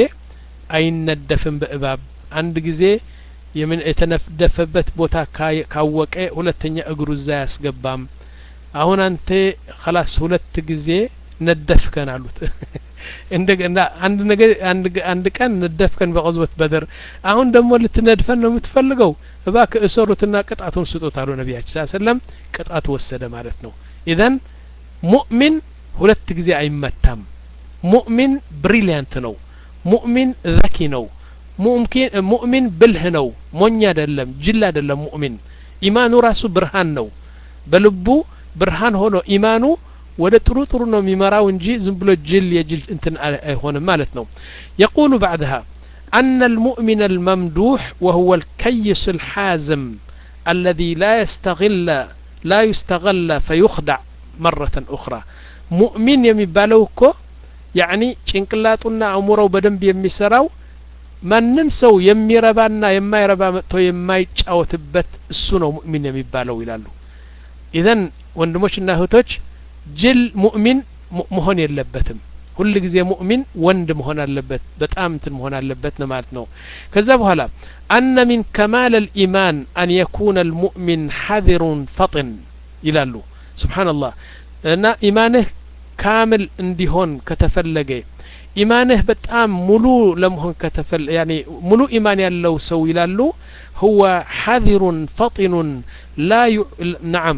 አይነደፍም በእባብ አንድ ጊዜ የምን የተነደፈበት ቦታ ካወቀ ሁለተኛ እግሩ እዛ ያስገባም አሁን አንተ خلاص ሁለት ጊዜ ነደፍከን አሉት እንደገና አንድ ነገር አንድ አንድ ቀን ነደፍከን በغزوة بدر አሁን ደግሞ ልትነድፈን ነው የምትፈልገው እባክህ እሰሩትና ቅጣቱን ስጡት አሉ ነብያችን ሰለላሁ ዐለይሂ ወሰለም ቅጣት ወሰደ ማለት ነው ኢዘን ሙእሚን ሁለት ጊዜ አይመታም ሙእሚን ብሪሊያንት ነው ሙእሚን ዘኪ ነው ሙምኪን ሙእሚን ብልህ ነው ሞኝ አይደለም ጅል አይደለም ሙእሚን ኢማኑ ራሱ ብርሃን ነው በልቡ ብርሃን ሆኖ ኢማኑ ወደ ጥሩ ጥሩ ነው የሚመራው እንጂ ዝም ብሎ ጅል የጅል እንትን አይሆንም ማለት ነው يقول بعدها أن المؤمن الممدوح وهو الكيس الحازم الذي لا يستغل لا يستغل فيخدع مرة أخرى مؤمن የሚባለው እኮ يعني ጭንቅላቱና አእምሮው በደንብ የሚሰራው ማንም ሰው የሚረባና የማይረባ መጥቶ የማይጫወትበት እሱ ነው ሙእሚን የሚባለው ይላሉ ኢዘን ወንድሞችና እህቶች ጅል ሙእሚን መሆን የለበትም ሁሉ ጊዜ ሙእሚን ወንድ መሆን አለበት በጣም እንትን መሆን አለበት ነው ማለት ነው ከዛ በኋላ أن من كمال الإيمان أن يكون المؤمن حذر فطن ይላሉ سبحان الله እና ኢማንህ ካምል እንዲሆን ከተፈለገ ኢማንህ በጣም ሙሉ ለመሆን ከተፈል يعني ሙሉ ኢማን ያለው ሰው ይላሉ هو حذر فطن لا ي... نعم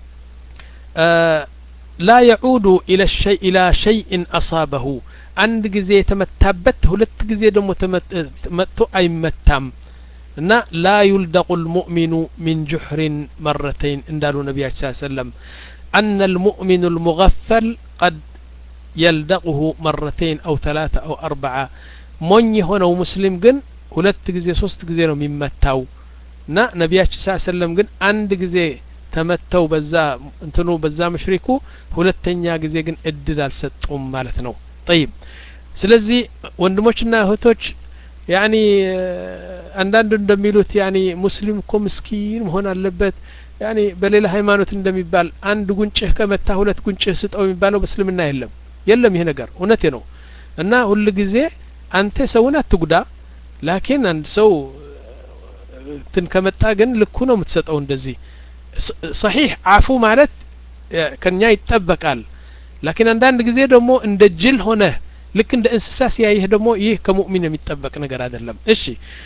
آه لا يعود إلى الشيء إلى شيء أصابه عند جزء تمتبت هلت جزء دم تمت أي متام لا يلدغ المؤمن من جحر مرتين عند النبي صلى الله عليه وسلم أن المؤمن المغفل قد يلدغه مرتين أو ثلاثة أو أربعة من هنا ومسلم جن هلت جزء صوست جزء من متاو እና ነብያችን ሰለላሁ ዐለይሂ ወሰለም ግን አንድ ጊዜ ተመተው በዛ እንትኑ በዛ መሽሪኩ ሁለተኛ ጊዜ ግን እድል አልሰጡም ማለት ነው طيب ስለዚህ ወንድሞችና እህቶች ያኒ አንዳንድ እንደሚሉት ያኒ ሙስሊም እኮ ምስኪን መሆን አለበት ያኒ በሌላ ሃይማኖት እንደሚባል አንድ ጉንጭህ ከመታ ሁለት ጉንጭህ ስጠው የሚባለው በእስልምና የለም የለም ይሄ ነገር እውነቴ ነው እና ሁሉ ጊዜ አንተ ሰውን አትጉዳ ላኪን አንድ ሰው ትን ከመጣ ግን ልኩ ነው የምትሰጠው እንደዚህ صحيح አፉ ማለት ከኛ ይጠበቃል ላኪን አንዳንድ ጊዜ ደግሞ እንደ ጅል ሆነ ልክ እንደ እንስሳ ሲያይህ ደግሞ ይህ ከሙእሚን የሚጠበቅ ነገር አይደለም እሺ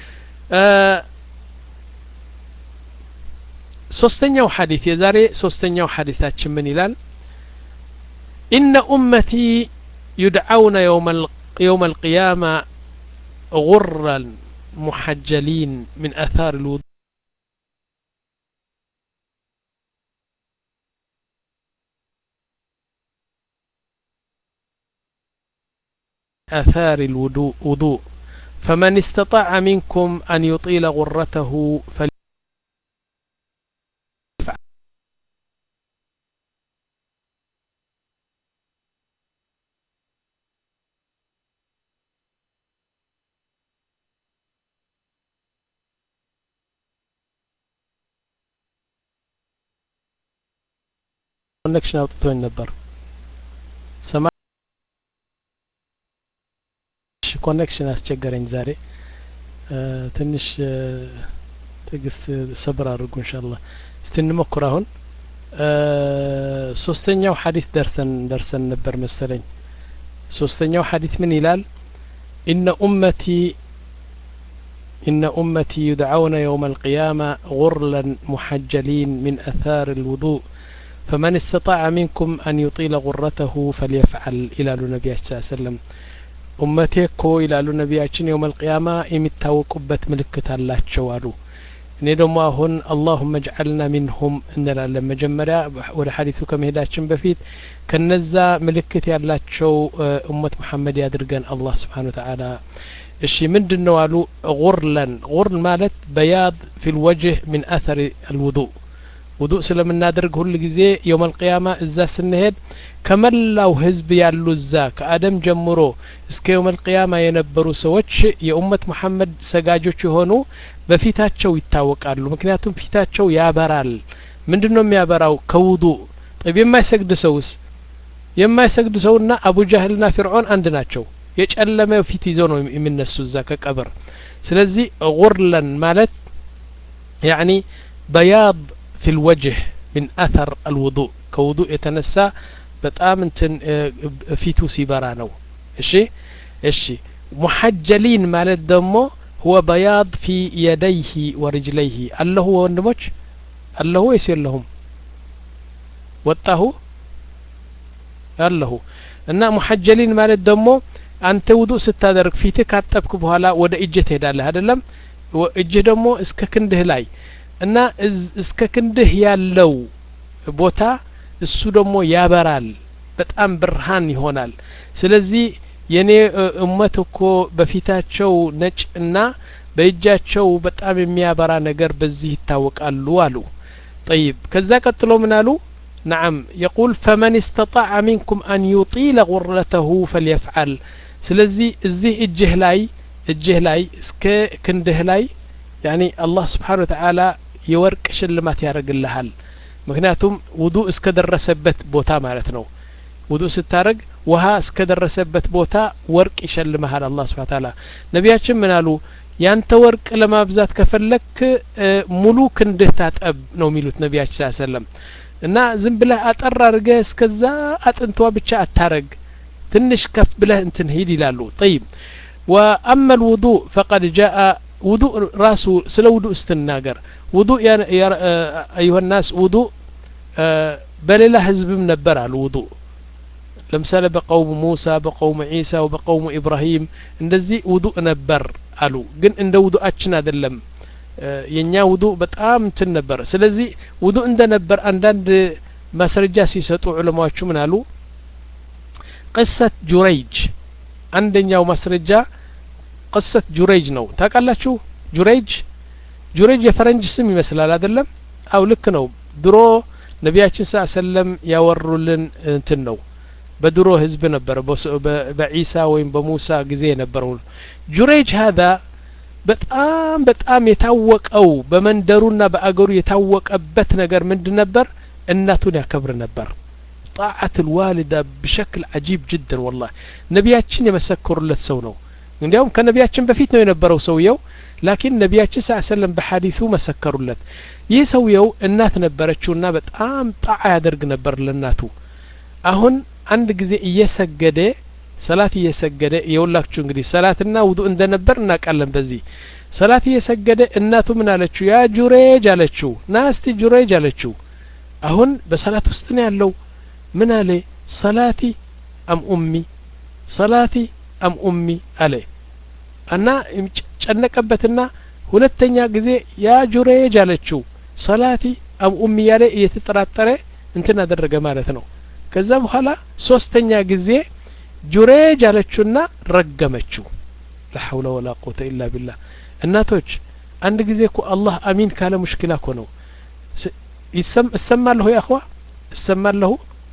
ሶስተኛው ሐዲስ የዛሬ ሶስተኛው ሐዲሳችን ምን ይላል إن أمتي يدعون يوم يوم القيامة غرا محجلين من أثار الوضوء أثار الوضوء وضوء فمن استطاع منكم أن يطيل غرته فل ኮኔክሽን አውጥቶኝ ነበር ሰማ ኮኔክሽን አስቸገረኝ ዛሬ ትንሽ ትግስት ሰብር አድርጉ ኢንሻአላህ ስትንሞክሩ አሁን ሶስተኛው ሐዲስ ደርሰን ደርሰን ነበር መሰለኝ ሶስተኛው ሐዲስ ምን ይላል إن أمتي إن أمتي يدعون يوم القيامة غرلا محجلين من أثار الوضوء فمن استطاع منكم أن يطيل غرته فليفعل إلى النبي صلى الله عليه وسلم أمتي كو إلى النبي يوم القيامة يمتاوقبت ملكت الله شوالو ندم هون اللهم اجعلنا منهم إن لما مجمرة والحديث كم هداتشن بفيت كنزا ملكت الله شو أمة محمد يدرجن الله سبحانه وتعالى الشيء من دنوالو غرلا غرل مالت بياض في الوجه من أثر الوضوء وضوء سلم النادر كل جزء يوم القيامة إذا سنهد كمل لو حزب يالو الزاك آدم جمرو اسك يوم القيامة ينبرو سوتش يا أمة محمد سجاجو هونو بفيتاتشو يتاوقالو مكنياتهم فيتاتشو يابرال من دنهم يابراو كوضوء طيب يما يسجد سوس يما يسجد سونا أبو جهلنا فرعون عندناتشو يجعلما في تيزونو من السوزاك كبر سلزي غرلا مالت يعني بياض في الوجه من أثر الوضوء كوضوء يتنسى بتآمنتن فيتو سيبرانو إشي إشي محجلين مالت دمو هو بياض في يديه ورجليه الله هو ندمج الله هو يصير لهم وطاهو الله እና محجلين ማለት ደግሞ አንተ ውዱእ ስታደርግ ፊትህ ካጠብክ በኋላ ወደ እጅህ ትሄዳለህ አይደለም እጅህ ደግሞ እስከ ክንድህ ላይ እና እስከ ክንድህ ያለው ቦታ እሱ ደግሞ ያበራል በጣም ብርሃን ይሆናል ስለዚህ የኔ ኡመት እኮ በፊታቸው ነጭ እና በእጃቸው በጣም የሚያበራ ነገር በዚህ ይታወቃሉ አሉ طيب ከዛ ቀጥሎ ምን አሉ نعم يقول فمن استطاع منكم أن يطيل غرته فليفعل ስለዚህ እዚህ እጅህ ላይ እጅህ ላይ እስከ ክንድህ ላይ يعني الله سبحانه وتعالى የወርቅ ሽልማት ያደርግልሃል ምክንያቱም ውዱእ እስከ ደረሰበት ቦታ ማለት ነው ውዱእ ስታረግ ውሃ እስከ ደረሰበት ቦታ ወርቅ ይሸልምሃል አላህ Subhanahu Wa Ta'ala ነቢያችን ምን አሉ ያንተ ወርቅ ለማብዛት ከፈለክ ሙሉ ክንድህ ታጠብ ነው የሚሉት ነቢያችን ሰለላሁ ዐለይሂ ወሰለም እና ዝም ብለህ አጠር አድርገህ እስከዛ አጥንቷ ብቻ አታረግ ትንሽ ከፍ ብለህ እንትን ሂድ ይላሉ طيب واما الوضوء فقد جاء وضوء راسه سلا وضوء استناجر وضوء يا ايها الناس وضوء بلله حزبم نبر على الوضوء لمثال بقوم موسى بقوم عيسى وبقوم ابراهيم እንደዚህ ውዱእ ነበር አሉ ግን እንደ ውዱአችን አይደለም የኛ ውዱእ በጣም እንትን ነበር ስለዚህ ውዱእ እንደነበር አንዳንድ ማስረጃ ሲሰጡ ዑለማዎቹ ምን አሉ قصة جريج አንደኛው ማስረጃ قصة جريج ነው ታውቃላችሁ جريج ጁረይጅ የፈረንጅ ስም ይመስላል አይደለም አው ልክ ነው ድሮ ነቢያችን ሰለላሁ ዐለይሂ ወሰለም ያወሩልን እንትን ነው በድሮ ህዝብ ነበር በኢሳ ወይም በሙሳ ጊዜ ነበረው ጁረይጅ هذا በጣም በጣም የታወቀው በመንደሩና በአገሩ የታወቀበት ነገር ምንድን ነበር እናቱን ያከብር ነበር طاعة الوالدة بشكل عجيب جدا والله ነቢያችን የመሰከሩለት ሰው ነው እንዲያውም ከነቢያችን በፊት ነው የነበረው ሰውየው ላኪን ነቢያችን ሰለላሁ ዐለይሂ ወሰለም በሐዲሱ መሰከሩለት ይህ ሰውየው እናት ነበረችውና በጣም ጣዓ ያደርግ ነበር ለናቱ አሁን አንድ ጊዜ እየሰገደ ሰላት እየሰገደ ይወላችሁ እንግዲህ ሰላትና ውዱእ እንደነበር እናቃለን በዚህ ሰላት እየሰገደ እናቱ ምን አለችው ያ ጁረይጅ አለችው ናስቲ ጁረይጅ አለችው አሁን በሰላት ውስጥ ነው ያለው ምን አለ ሰላቲ አም ኡሚ ሰላቲ አም ኡሚ አለ እና ጨነቀበትና ሁለተኛ ጊዜ ያ ጁረይጅ አለችው ሰላቲ አም ኡሚ ያለ እየተጠራጠረ እንትን አደረገ ማለት ነው ከዛ በኋላ ሶስተኛ ጊዜ ጁረይጅ አለችውና ረገመችው لا حول ولا قوة إلا بالله እናቶች አንድ ጊዜ እኮ አላህ አሚን ካለ ሙሽኪላ እኮ ነው ይሰም እሰማለሁ ያ اخوا እሰማለሁ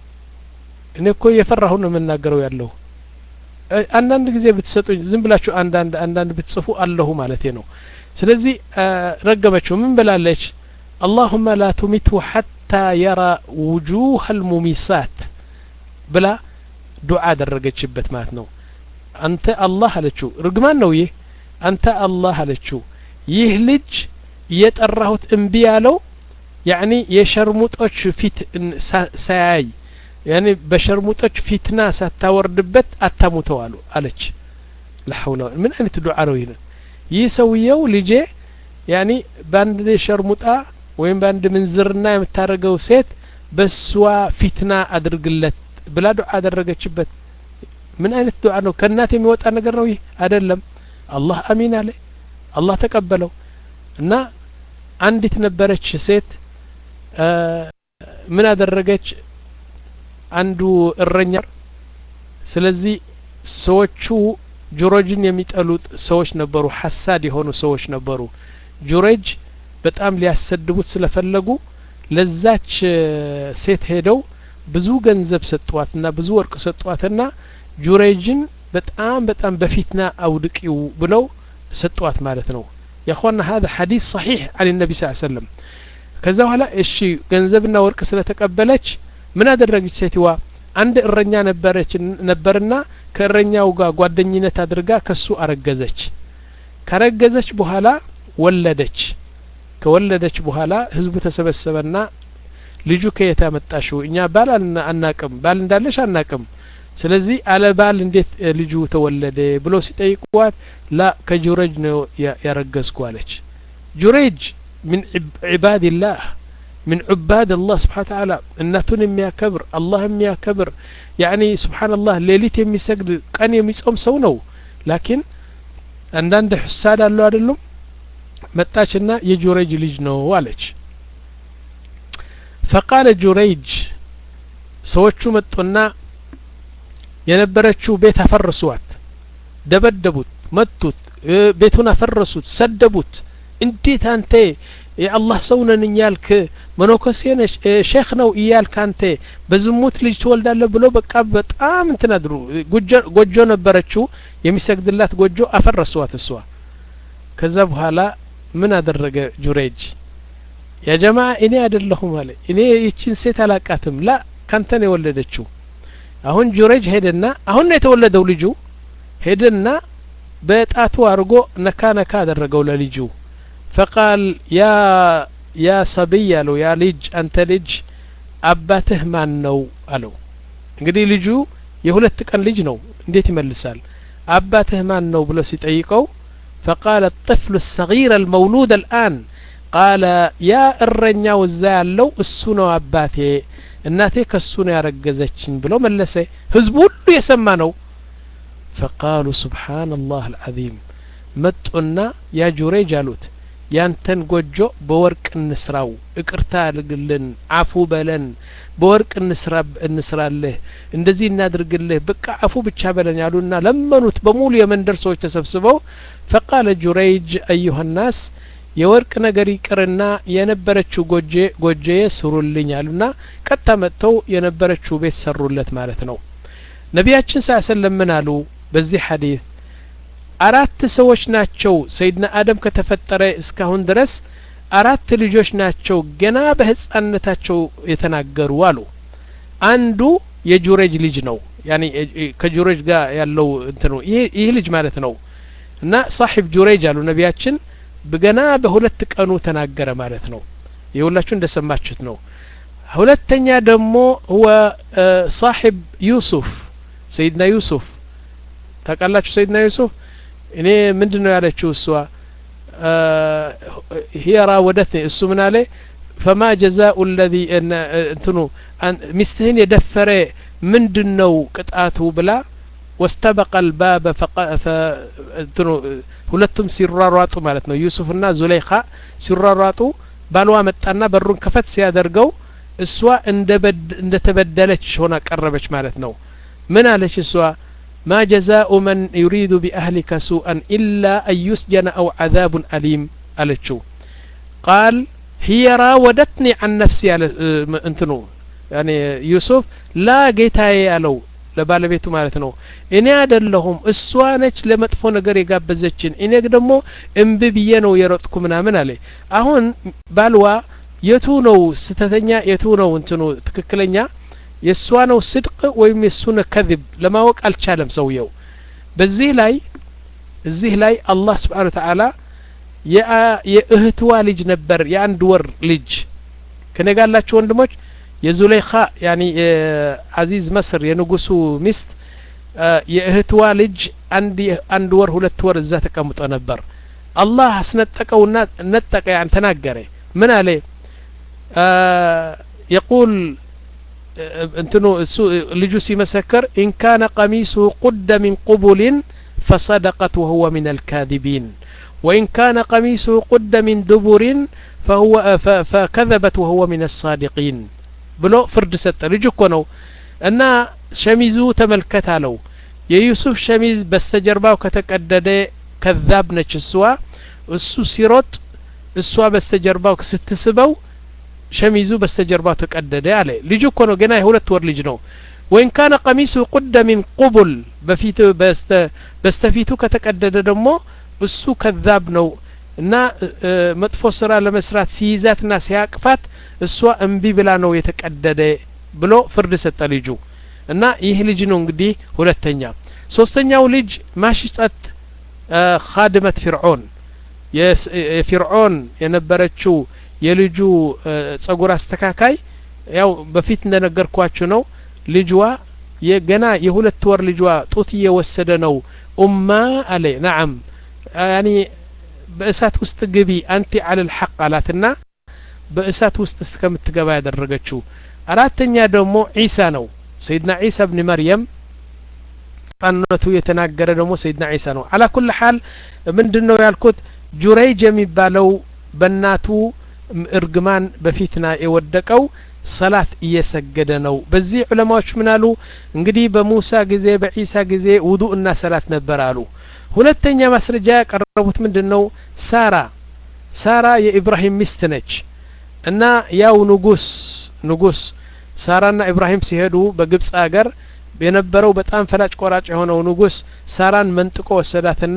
እኔ እኮ የፈራሁ ነው መናገረው ያለው አንዳንድ ጊዜ ብትሰጡኝ ዝም ብላችሁ አንዳንድ አንዳንድ ብትጽፉ አለሁ ማለት ነው ስለዚህ ረገመችው ምን ብላለች اللهم لا تمته حتى يرى وجوه المميسات ብላ ዱዓ አደረገችበት ማለት ነው አንተ አላህ አለችው ርግማን ነው ይሄ አንተ አላህ አለችው ይህ ልጅ የጠራሁት እንቢ ያለው يعني የሸርሙጦች ፊት ሳያይ يعني በሸርሙጦች ፊትና ሳታወርድበት አታሙተው አሉ አለች لا حول من አይነት ዱዓ ነው ይሄ ይህ ሰውየው ልጄ يعني ባንድ ሸርሙጣ ወይም ባንድ ምንዝርና የምታረገው ሴት በሷ ፊትና አድርግለት ብላ ዱዓ አደረገችበት ምን አይነት ዱዓ ነው ከናት የሚወጣ ነገር ነው ይሄ አይደለም አላህ አሚን አለ አላህ ተቀበለው እና አንዲት ነበረች ሴት ምን አደረገች አንዱ እረኛ ስለዚህ ሰዎቹ ጁረይጅን የሚጠሉት ሰዎች ነበሩ ሐሳድ የሆኑ ሰዎች ነበሩ ጁረይጅ በጣም ሊያሰድቡት ስለፈለጉ ለዛች ሴት ሄደው ብዙ ገንዘብ ሰጧትና ብዙ ወርቅ ሰጧትና ጁረይጅን በጣም በጣም በፊትና አውድቂው ብለው ሰጧት ማለት ነው يا اخوانا هذا حديث صحيح عن النبي صلى الله عليه وسلم ከዛ በኋላ እሺ ገንዘብና ወርቅ ስለተቀበለች ምን አደረገች ሴትዋ አንድ እረኛ ነበረች ነበርና ከእረኛው ጋር ጓደኝነት አድርጋ ከሱ አረገዘች ካረገዘች በኋላ ወለደች ከወለደች በኋላ ህዝቡ ተሰበሰበና ልጁ ከየት አመጣሽው እኛ ባል አናቅም ባል እንዳለሽ አናቅም ስለዚህ አለ ባል እንዴት ልጁ ተወለደ ብሎ ሲጠይቁዋት ላ ከጁረይጅ ነው ያረገዝኩ አለች ጁረይጅ من عباد الله من عباد الله سبحانه وتعالى እናቱን የሚያከብር አላህ የሚያከብር يعني سبحان الله ሌሊት የሚሰግድ ቀን የሚጾም ሰው ነው ላኪን አንዳንድ ሐሳድ አለው አይደለም መጣችና የጁረይጅ ልጅ ነው አለች فقال جريج ሰዎቹ መጡና የነበረችው ቤት አፈረሱት ደበደቡት መቱት ቤቱን አፈረሱት ሰደቡት እንዴት አንተ የአላህ ሰው ነን እያልክ መነኮሴ ነሽ ሼክ ነው እያልክ አንተ በዝሙት ልጅ ትወልዳለህ ብሎ በቃ በጣም እንትን አድሩ ጎጆ ነበረችው የሚሰግድላት ጎጆ አፈረሱት እሷ ከዛ በኋላ ምን አደረገ ጁረይጅ ያ ጀማዓ እኔ አይደለሁም አለ እኔ እቺን ሴት አላቃትም ላ ካንተ ነው የወለደችው አሁን ጁረይጅ ሄደና አሁን ነው የተወለደው ልጁ ሄደና በጣቱ አርጎ ነካ ነካ አደረገው ለልጁ فقال يا يا صبي አለው ያ ልጅ አንተ ልጅ አባትህ ማን ነው አለው እንግዲህ ልጁ የሁለት ቀን ልጅ ነው እንዴት ይመልሳል አባትህ ማን ነው ብሎ ሲጠይቀው فقال الطفل الصغير المولود الآن قال يا እረኛው እዛ ያለው እሱ ነው አባቴ እናቴ ከሱ ነው ያረገዘችኝ ብሎ መለሰ ህዝቡ ሁሉ የሰማ ነው فقالوا سبحان الله العظيم መጡና ያ ጁረይጅ አሉት ያንተን ጎጆ በወርቅ እንስራው እቅርታ አድርግልን አፉ በለን በወርቅ እንስራ እንስራለህ እንደዚህ እናድርግልህ በቃ አፉ ብቻ በለን ያሉና ለመኑት በሙሉ የመንደር ሰዎች ተሰብስበው فقال جريج ايها الناس የወርቅ ነገር ይቅርና የነበረችው ጎጄ ጎጄ ስሩልኝ አሉና ቀጣ መጥተው የነበረችው ቤት ሰሩለት ማለት ነው። ነቢያችን ሰለላሁ ዐለይሂ ወሰለም ምን አሉ በዚህ ሐዲስ አራት ሰዎች ናቸው ሰይድና አደም ከተፈጠረ እስካሁን ድረስ አራት ልጆች ናቸው ገና በህፃንነታቸው የተናገሩ አሉ። አንዱ የጁረጅ ልጅ ነው ያኒ ከጁረጅ ጋር ያለው እንትኑ ይሄ ይሄ ልጅ ማለት ነው እና صاحب ጁረጅ አሉ ነቢያችን በገና በሁለት ቀኑ ተናገረ ማለት ነው። የሁላችሁ እንደሰማችሁት ነው። ሁለተኛ ደግሞ هو صاحب ዩሱፍ ሰይድና ዩሱፍ ታውቃላችሁ ሰይድና ዩሱፍ እኔ ምንድነው ያለችው እሷ هي راودتني እሱ ምን አለ فما جزاء الذي እንትኑ ሚስትህን የደፈረ ምንድነው ቅጣቱ ብላ واستبق الباب فانتኑ ሁለቱም ሲራራጡ ማለት ነው ዩሱፍና ዙለይኻ ሲራራጡ ባልዋ መጣና በሩን ከፈት ሲያደርገው እሷ እንደ እንደተበደለች ሆና ቀረበች ማለት ነው። ምን አለች እሷ ما جزاء من يريد بأهلك سوءا إلا أن يسجن أو عذاب أليم ألتشو قال هي راودتني عن نفسي على انتنو يعني يوسف لا جيتاي አለው ለባለቤቱ ማለት ነው። እኔ አይደለሁም እሷ ነች ለመጥፎ ነገር የጋበዘችን እኔ ደግሞ እምቢ ብዬ ነው የሮጥኩ ምናምን አለ። አሁን ባልዋ የቱ ነው ስተተኛ የቱ ነው እንትኑ ትክክለኛ የሷ ነው صدق ወይም የሱ ነው كذب ለማወቅ አልቻለም ሰውየው። በዚህ ላይ እዚህ ላይ አላህ Subhanahu Wa Ta'ala የእህትዋ ልጅ ነበር የአንድ ወር ልጅ ከነጋላችሁ ወንድሞች የዙለይኻ ያኒ አዚዝ መስር የንጉሱ ሚስት የእህትዋ ልጅ አንድ አንድ ወር ሁለት ወር እዛ ተቀምጦ ነበር። አላህ አስነጠቀውና ነጠቀ ያን ተናገረ ምን አለ يقول እንትኑ እሱ ልጁ ሲመሰከር إن كان قميصه قد من قبل فصدقت وهو من الكاذبين وإن كان قميصه قد من دبر فهو فكذبت وهو من الصادقين ብሎ ፍርድ ሰጠ። ልጅ እኮ ነው እና ሸሚዙ ተመልከት አለው የዩሱፍ ሸሚዝ በስተጀርባው ከተቀደደ ከذاب ነች እሷ እሱ ሲሮጥ እሷ በስተጀርባው ስትስበው ሸሚዙ በስተጀርባው ተቀደደ አለ። ልጅ እኮ ነው ገና የሁለት ወር ልጅ ነው። وإن كان قميصه قد من قبل በፊቱ በስተ በስተፊቱ ከተቀደደ ደግሞ እሱ ከذاب ነው እና መጥፎ ስራ ለመስራት ሲይዛትና ሲያቅፋት እሷ እምቢ ብላ ነው የተቀደደ ብሎ ፍርድ ሰጠ ልጁ እና ይህ ልጅ ነው እንግዲህ ሁለተኛ። ሶስተኛው ልጅ ማሽጣት ኻድመት ፍርዖን የፍርዖን የነበረችው የልጁ ጸጉር አስተካካይ ያው በፊት እንደነገርኳችሁ ነው። ልጅዋ የገና የሁለት ወር ልጅዋ ጡት እየወሰደ ነው ኡማ አለ نعم يعني በእሳት ውስጥ ግቢ አንቲ على الحق አላትና በእሳት ውስጥ እስከምትገባ ያደረገችው። አራተኛ ደግሞ ዒሳ ነው ሰይድና ዒሳ ኢብኑ መርየም ጣንነቱ የተናገረ ደግሞ ሰይድና ዒሳ ነው። على كل حال ምንድነው ያልኩት ጁረይጅ የሚባለው በእናቱ እርግማን በፊትና የወደቀው ሰላት እየሰገደ ነው። በዚህ ዑለማዎች ምን አሉ እንግዲህ በሙሳ ጊዜ በዒሳ ጊዜ ውዱእ እና ሰላት ነበር አሉ። ሁለተኛ ማስረጃ ያቀረቡት ምንድነው ሳራ ሳራ የኢብራሂም ሚስት ነች እና ያው ንጉስ ንጉስ ሳራና ኢብራሂም ሲሄዱ በግብጽ ሀገር የነበረው በጣም ፈላጭ ቆራጭ የሆነው ንጉስ ሳራን መንጥቆ ወሰዳትና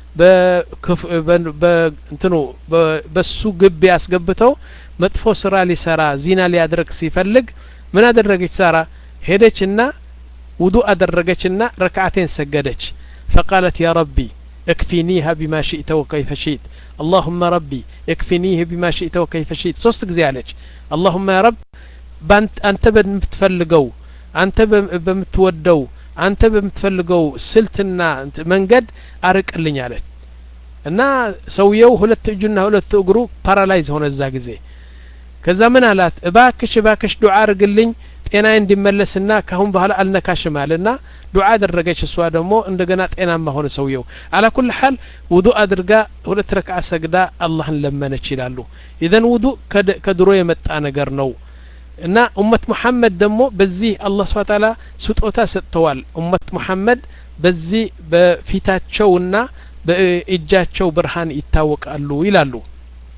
በእንትኑ በሱ ግብ ያስገብተው መጥፎ ስራ ሊሰራ ዚና ሊያደርግ ሲፈልግ ምን አደረገች ሳራ ሄደችና ውዱእ አደረገችና ረካዓተን ሰገደች። فقالت يا ربي اكفينيها بما شئت وكيف شئت اللهم ربي اكفينيه بما شئت وكيف شئت ሶስት ጊዜ አለች اللهم يا رب አንተ በምትፈልገው አንተ በምትወደው አንተ በምትፈልገው ስልትና መንገድ አርቅልኝ አለች እና ሰውየው ሁለት እጁና ሁለት እግሩ ፓራላይዝ ሆነ እዛ ጊዜ። ከዛ ምን አላት እባክሽ እባክሽ ዱዓ አርግልኝ ጤና እንዲመለስና ካሁን በኋላ አልነካሽም አለና ዱዓ አደረገች። እሷ ደግሞ እንደገና ጤናማ ሆነ ሰውየው። على كل حال ውዱእ አድርጋ ሁለት ረክዓ ሰግዳ አላህን ለመነች ይላሉ። ኢዘን ውዱእ ከድሮ የመጣ ነገር ነው እና ኡመት መሐመድ ደግሞ በዚህ አላህ Subhanahu Wa Ta'ala ስጦታ ሰጥተዋል። ኡመት መሐመድ በዚህ በፊታቸውና በእጃቸው ብርሃን ይታወቃሉ ይላሉ።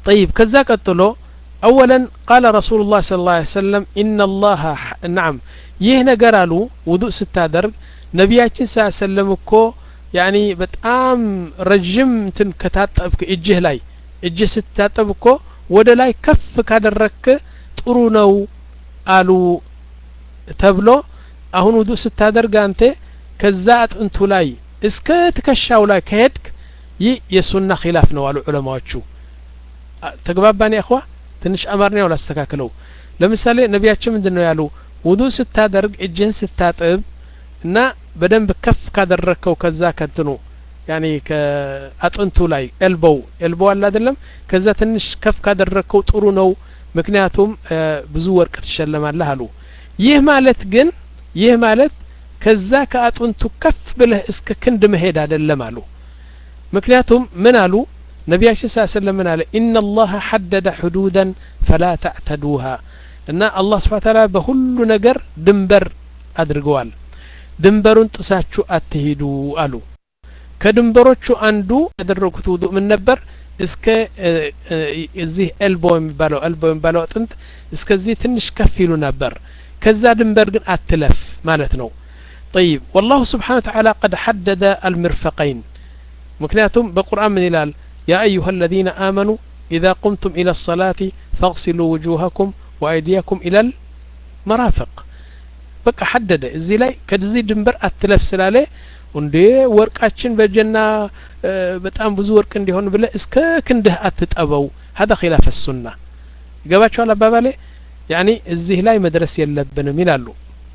طيب كذا قتلو اولا قال رسول الله صلى الله عليه وسلم ان الله نعم ይህ ነገር አሉ ውዱእ ስታደርግ ነቢያችን ሰለላሁ ዐለይሂ ወሰለም እኮ ያኒ በጣም ረጅም እንትን ከታጠብክ እጅህ ላይ እጅህ ስታጠብ እኮ ወደ ላይ ከፍ ካደረክ ጥሩ ነው አሉ ተብሎ አሁን ውዱእ ስታደርግ አንተ ከዛ አጥንቱ ላይ እስከ ትከሻው ላይ ከሄድክ ይህ የሱና ኺላፍ ነው አሉ ዑለማዎቹ ተግባባን ያ اخوا ትንሽ አማርኛው ላስተካክለው ለምሳሌ ነቢያችን ምንድነው ያሉ ውዱእ ስታደርግ እጅህን ስታጥብ እና በደንብ ከፍ ካደረከው ከዛ ከንትኑ ያኒ ከአጥንቱ ላይ ኤልቦው ኤልቦው አለ አይደለም ከዛ ትንሽ ከፍ ካደረከው ጥሩ ነው ምክንያቱም ብዙ ወርቅ ትሸለማለህ አሉ ይህ ማለት ግን ይህ ማለት ከዛ ከአጥንቱ ከፍ ብለህ እስከ ክንድ መሄድ አይደለም አሉ ምክንያቱም ምን አሉ ነቢያችን ሰለላሁ ዐለይሂ ወሰለም ምን አለ ኢነ الله حدد حدودا فلا تعتدوها እና አላህ Subhanahu Wa Ta'ala በሁሉ ነገር ድንበር አድርገዋል ድንበሩን ጥሳችሁ አትሄዱ አሉ ከድንበሮቹ አንዱ ያደረጉት ውዱእ ምን ነበር እስከ እዚህ ኤልቦ የሚባለው ኤልቦ የሚባለው አጥንት እስከዚህ ትንሽ ከፍ ይሉ ነበር ከዛ ድንበር ግን አትለፍ ማለት ነው طيب والله سبحانه وتعالى قد حدد المرفقين ምክንያቱም በቁርአን ምን ይላል يا أيها الذين آمنوا إذا قمتم إلى الصلاة فاغسلوا وجوهكم وأيديكم إلى المرافق በቃ حدد እዚህ ላይ ከዚህ ድንበር አትለፍ ስላለ እንዴ ወርቃችን በጀና በጣም ብዙ ወርቅ እንዲሆን ብለ እስከ ክንድህ አትጠበው هذا خلاف السنة ገባችኋል አባባሌ يعني እዚህ ላይ መድረስ የለብንም ይላሉ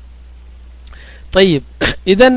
طيب اذا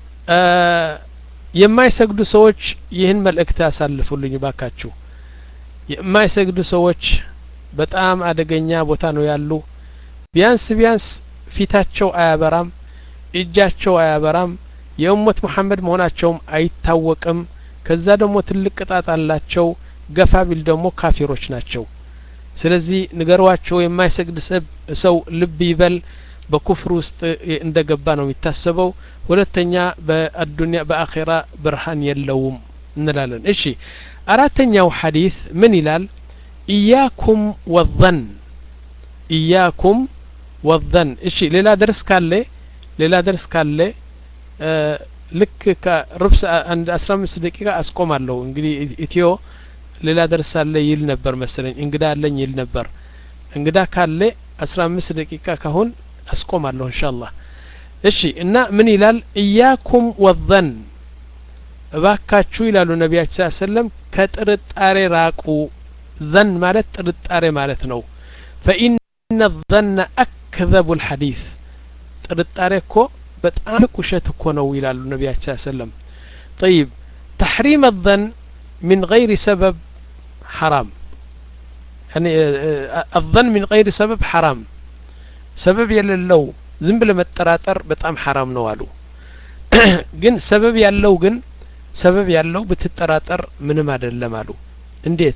የማይሰግዱ ሰዎች ይህን መልእክት ያሳልፉልኝ ባካችሁ የማይሰግዱ ሰዎች በጣም አደገኛ ቦታ ነው ያሉ ቢያንስ ቢያንስ ፊታቸው አያበራም እጃቸው አያበራም የኡመት መሐመድ መሆናቸውም አይታወቅም ከዛ ደግሞ ትልቅ ቅጣት አላቸው ገፋ ቢል ደግሞ ካፊሮች ናቸው ስለዚህ ንገሯቸው የማይሰግድ ሰው ልብ ይበል በኩፍር ውስጥ እንደገባ ነው የሚታሰበው ሁለተኛ በአዱንያ በአኺራ ብርሃን የለውም እንላለን እሺ አራተኛው ሐዲስ ምን ይላል ኢያኩም ወዘን ኢያኩም ወዘን እሺ ሌላ ደርስ ካለ ሌላ ደርስ ካለ ልክ ከሩብስ አንድ አስራ አምስት ደቂቃ አስቆማለሁ እንግዲህ ኢትዮ ሌላ ደርስ አለ ይል ነበር መሰለኝ እንግዳ አለኝ ይል ነበር እንግዳ ካለ አስራ አምስት ደቂቃ ካሁን አስቆማለሁ ኢንሻአላህ እሺ እና ምን ይላል ኢያኩም ወዘን እባካችሁ ይላሉ ነቢያችን ሰለላሁ ዐለይሂ ወሰለም ከጥርጣሬ ራቁ ዘን ማለት ጥርጣሬ ማለት ነው فإن الظن أكذب الحديث ጥርጣሬ እኮ በጣም ውሸት እኮ ነው ይላሉ ነቢያችን ሰለላሁ ዐለይሂ ወሰለም طيب تحريم الظن من غير سبب حرام يعني الظن من غير سبب حرام سبب يلለው ዝም ብለ መጠራጠር በጣም حرام ነው አሉ ግን ሰበብ ያለው ግን ሰበብ ያለው ብትጠራጠር ምንም አይደለም አሉ እንዴት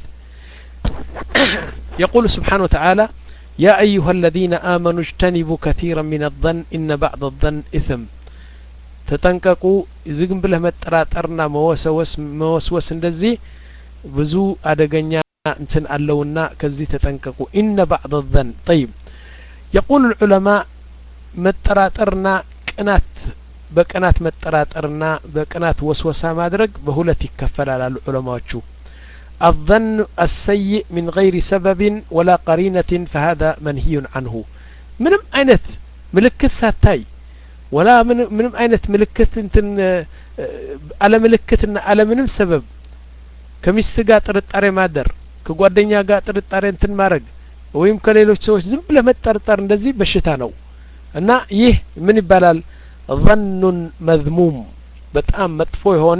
يقول سبحانه وتعالى يا أيها الذين آمنوا اجتنبوا كثيرا من الظن إن بعض الظن إثم تتنققوا ዝም ብለ መጠራጠርና መወሰወስ መወስወስ እንደዚህ ብዙ አደገኛ እንትን አለውና ከዚህ ተጠንቀቁ إن بعض الظن طيب يقول العلماء متراترنا قنات بقنات متراترنا بقنات وسوسة مادرق بهولت يكفلال العلماء الظن السيء من غير سبب ولا قرينة فهذا منهي عنه منم أينت ملكت ساتاي ولا من منم أينت ملكت انتن على ملكتنا على منم سبب كميستقى ترطاري مادر كጓደኛ ጋር ጥርጣሬ እንትን ማድረግ ወይም ከሌሎች ሰዎች ዝም ብለ መጠርጠር እንደዚህ በሽታ ነው እና ይህ ምን ይባላል ظن مذموم በጣም መጥፎ የሆነ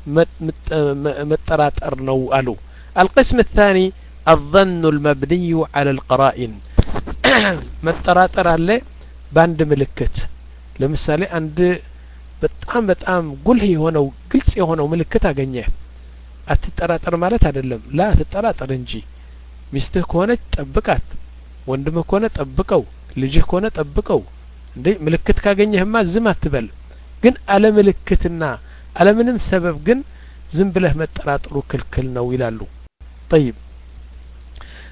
መጠራጠር ነው አሉ القسم الثاني الظن المبني على القرائن መጠራጠር አለ ባንድ ምልክት ለምሳሌ አንድ በጣም በጣም ጉልህ የሆነው ግልጽ የሆነው ምልክት አገኘ አትጠራጠር ማለት አይደለም ላ ተጠራጠር እንጂ ሚስትህ ከሆነች ጠብቃት ወንድምህ ከሆነ ጠብቀው ልጅህ ከሆነ ጠብቀው እንዴ ምልክት ካገኘህማ ዝም አትበል ግን አለ ምልክትና አለ ምንም ሰበብ ግን ዝም ብለህ መጠራጠሩ ክልክል ነው ይላሉ طيب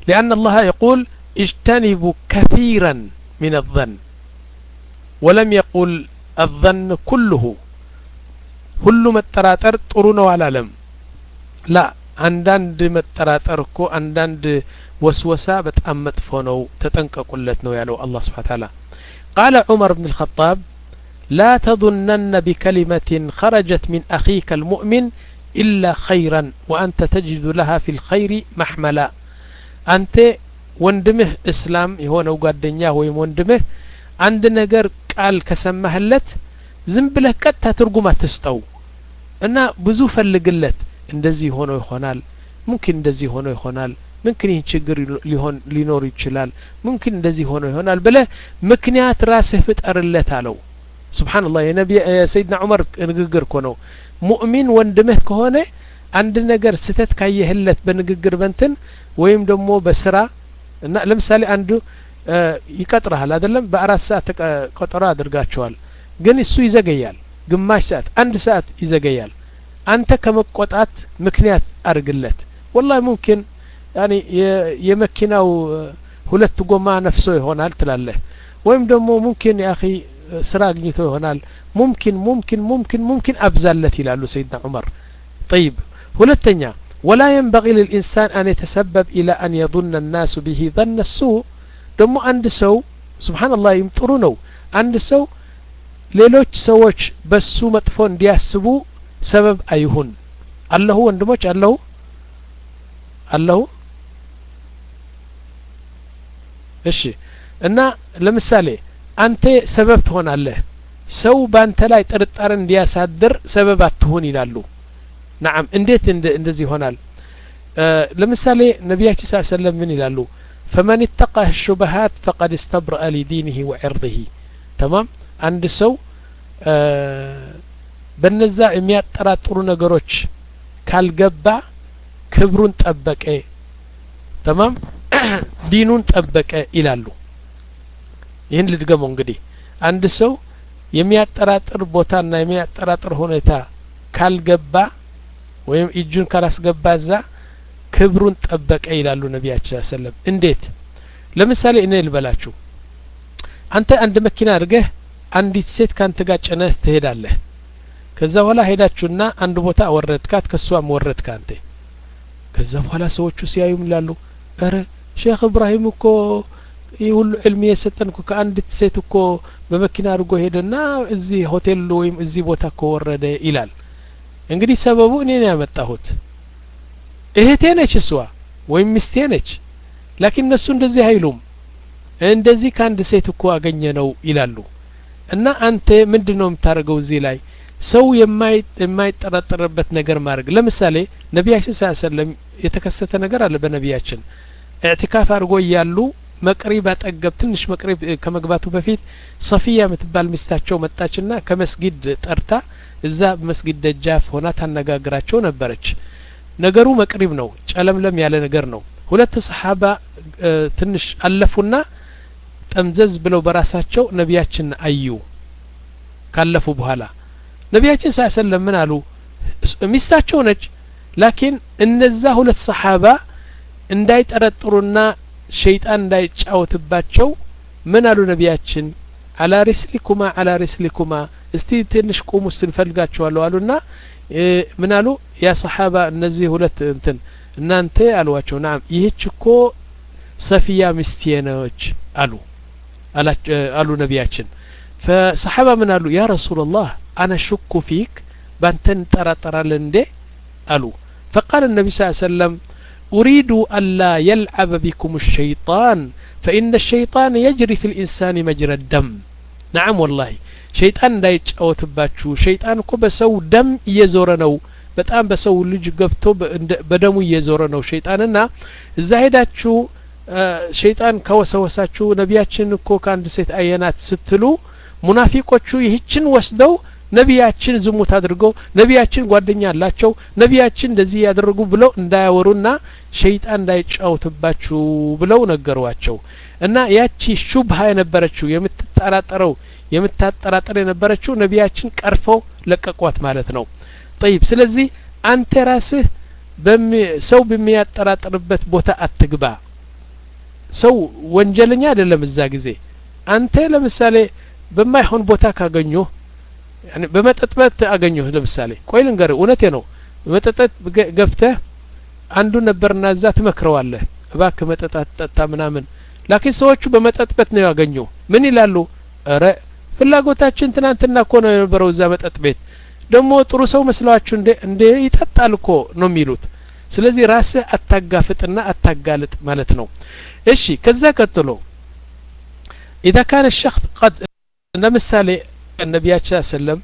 لأن الله يقول اجتنبوا كثيرا من الظن ولم يقل الظن كله ሁሉ መጠራጠር ጥሩ ነው አላለም لا አንዳንድ መጠራጠር እኮ አንዳንድ ወስወሳ በጣም መጥፎ ነው ተጠንቀቁለት ነው ያለው አላህ Subhanahu Wa Ta'ala قال عمر بن الخطاب لا تظنن بكلمة خرجت من أخيك المؤمن إلا خيرا وأنت تجد لها في الخير محملا أنت ወንድምህ እስላም የሆነው ጓደኛ ወይ ወንድምህ አንድ ነገር ቃል ከሰማህለት ዝም ብለህ ቀጥታ ትርጉም አትስጠው እና ብዙ ፈልግለት እንደዚህ ሆኖ ይሆናል ممكن እንደዚህ ሆኖ ይሆናል ممكن ይህ ችግር ሊሆን ሊኖር ይችላል ممكن እንደዚህ ሆኖ ይሆናል ብለህ ምክንያት ራስህ ፍጠርለት አለው ሱብሃንአላህ የነብይ ሰይድና ዑመር ንግግር እኮ ነው ሙእሚን ወንድምህ ከሆነ አንድ ነገር ስተት ካየህለት በንግግር በንትን ወይም ደግሞ በስራ እና ለምሳሌ አንዱ ይቀጥራል አይደለም በአራት ሰዓት ቀጠሮ አድርጋቸዋል ግን እሱ ይዘገያል ግማሽ ሰዓት አንድ ሰዓት ይዘገያል አንተ ከመቆጣት ምክንያት አርግለት والله ممكن يعني የመኪናው ሁለት ጎማ ነፍሶ ይሆናል ትላለህ ወይም ደግሞ ممكن يا اخي ስራ አግኝቶ ይሆናል ممكن ممكن ممكن ممكن አብዛለት ይላሉ ሰይድና ዑመር طيب ሁለተኛ ولا ينبغي للإنسان أن يتسبب إلى أن يظن الناس به ظن السوء ደሞ አንድ ሰው سبحان الله ይምጥሩ ነው አንድ ሰው ሌሎች ሰዎች በሱ መጥፎ እንዲያስቡ ሰበብ አይሁን አላሁ ወንድሞች አላሁ አላሁ እሺ እና ለምሳሌ አንተ ሰበብ ትሆናለህ ሰው ባንተ ላይ ጥርጣሬ እንዲያሳድር ሰበብ አትሁን ይላሉ نعم እንዴት እንደዚህ ይሆናል ለምሳሌ ነብያችን ሰለላሁ ዐለይሂ ወሰለም ምን ይላሉ فمن اتقى الشبهات فقد استبرأ لدينه وعرضه تمام አንድ ሰው በነዛ የሚያጠራጥሩ ነገሮች ካልገባ ክብሩን ጠበቀ تمام ዲኑን ጠበቀ ይላሉ ይሄን ልድገመው እንግዲህ አንድ ሰው የሚያጠራጥር ቦታና የሚያጠራጥር ሁኔታ ካልገባ ወይም እጁን ካላስገባዛ ክብሩን ጠበቀ ይላሉ ነብያችን ሰለላሁ ዐለይሂ ወሰለም እንዴት ለምሳሌ እኔ ልበላችሁ አንተ አንድ መኪና አድርገህ አንዲት ሴት ካንተ ጋር ጨነህ ትሄዳለህ ከዛ በኋላ ሄዳችሁና አንድ ቦታ ወረድካት ከሷም ወረድካ አንተ ከዛ በኋላ ሰዎቹ ሲያዩም ይላሉ አረ ሼክ ኢብራሂም እኮ ይሁሉ ዕልም የሰጠንኩ ከአንዲት ሴት እኮ በመኪና አድርጎ ሄደና እዚህ ሆቴል ወይም እዚህ ቦታ እኮ ወረደ ይላል እንግዲህ ሰበቡ እኔ ነኝ ያመጣሁት እህቴ ነች እሷ ወይም ሚስቴ ነች لكن እነሱ እንደዚህ አይሉም እንደዚህ ካንድ ሴት እኮ አገኘነው ይላሉ እና አንተ ምንድነው የምታረገው እዚህ ላይ ሰው የማይ የማይጠረጠርበት ነገር ማድረግ ለምሳሌ ነብያችን ሰለላሁ ዐለይሂ ወሰለም የተከሰተ ነገር አለ በነብያችን ኢዕቲካፍ አድርጎ ያሉ መቅሪብ አጠገብ ትንሽ መቅሪብ ከመግባቱ በፊት ሶፊያ የምትባል ሚስታቸው መጣችና ከመስጊድ ጠርታ እዛ መስጊድ ደጃፍ ሆና ታነጋግራቸው ነበረች ነገሩ መቅሪብ ነው ጨለምለም ያለ ነገር ነው ሁለት ሰሃባ ትንሽ አለፉና ጠምዘዝ ብለው በራሳቸው ነብያችን አዩ ካለፉ በኋላ ነብያችን ሰለላሁ ዐለይሂ ወሰለም ምን አሉ ሚስታቸው ነች ላኪን እነዛ ሁለት ሰሃባ እንዳይጠረጥሩና ሸይጣን እንዳይጫወትባቸው ምን አሉ ነብያችን አላ ሪስሊኩማ አላ ሪስሊኩማ እስቲ ትንሽ ቁሙ ስንፈልጋቸዋለሁ አሉና ምን አሉ ያ ሰሃባ እነዚህ ሁለት እንትን እናንተ አሏቸው ናም ይህች እኮ ሰፊያ ሚስቴ ነች አሉ አሉ ነብያችን فصحابه من قالوا يا رسول الله انا شك فيك بانتن طرطرالن እንዴ አሉ فقال النبي صلى الله عليه وسلم اريد الا يلعب بكم الشيطان فان الشيطان يجري في الانسان مجرى الدم نعم والله شيطان እንዳይጫወትባችሁ ሸይጣን እኮ በሰው ደም እየዞረ ነው በጣም በሰው ልጅ ገብቶ በደሙ እየዞረ ነው ሸይጣንና እዛ ሄዳችሁ ሸይጣን ከወሰወሳችሁ ነብያችን እኮ ካንድ ሴት አየናት ስትሉ ሙናፊቆቹ ይህችን ወስደው ነብያችን ዝሙት አድርገው ነብያችን ጓደኛ አላቸው ነብያችን እንደዚህ ያደርጉ ብለው እንዳያወሩና ሸይጣን እንዳይጫወትባችሁ ብለው ነገሯቸው እና ያቺ ሹብሃ የነበረችው የምትጠራጠረው የምታጠራጠር የነበረችው ነብያችን ቀርፈው ለቀቋት ማለት ነው طيب ስለዚህ አንተ ራስህ ሰው በሚያጠራጥርበት ቦታ አትግባ ሰው ወንጀለኛ አይደለም እዛ ጊዜ አንተ ለምሳሌ በማይሆን ቦታ ካገኙ ያኔ በመጠጥበት አገኙ ለምሳሌ ቆይ ልንገር እውነቴ ነው በመጠጥበት ገብተህ አንዱ ነበርና እዛ ተመክረዋለህ እባክህ መጠጣት ጠጣ ምናምን ላኪን ሰዎቹ በመጠጥበት ነው ያገኙ ምን ይላሉ አረ ፍላጎታችን ትናንትና እኮ ነው የነበረው እዛ መጠጥ ቤት ደሞ ጥሩ ሰው መስሏችሁ እንደ እንደ ይጠጣል እኮ ነው የሚሉት ስለዚህ ራስህ አታጋፍጥና አታጋልጥ ማለት ነው እሺ ከዛ ቀጥሎ اذا كان الشخص قد ለምሳሌ ነብያችን ሰለም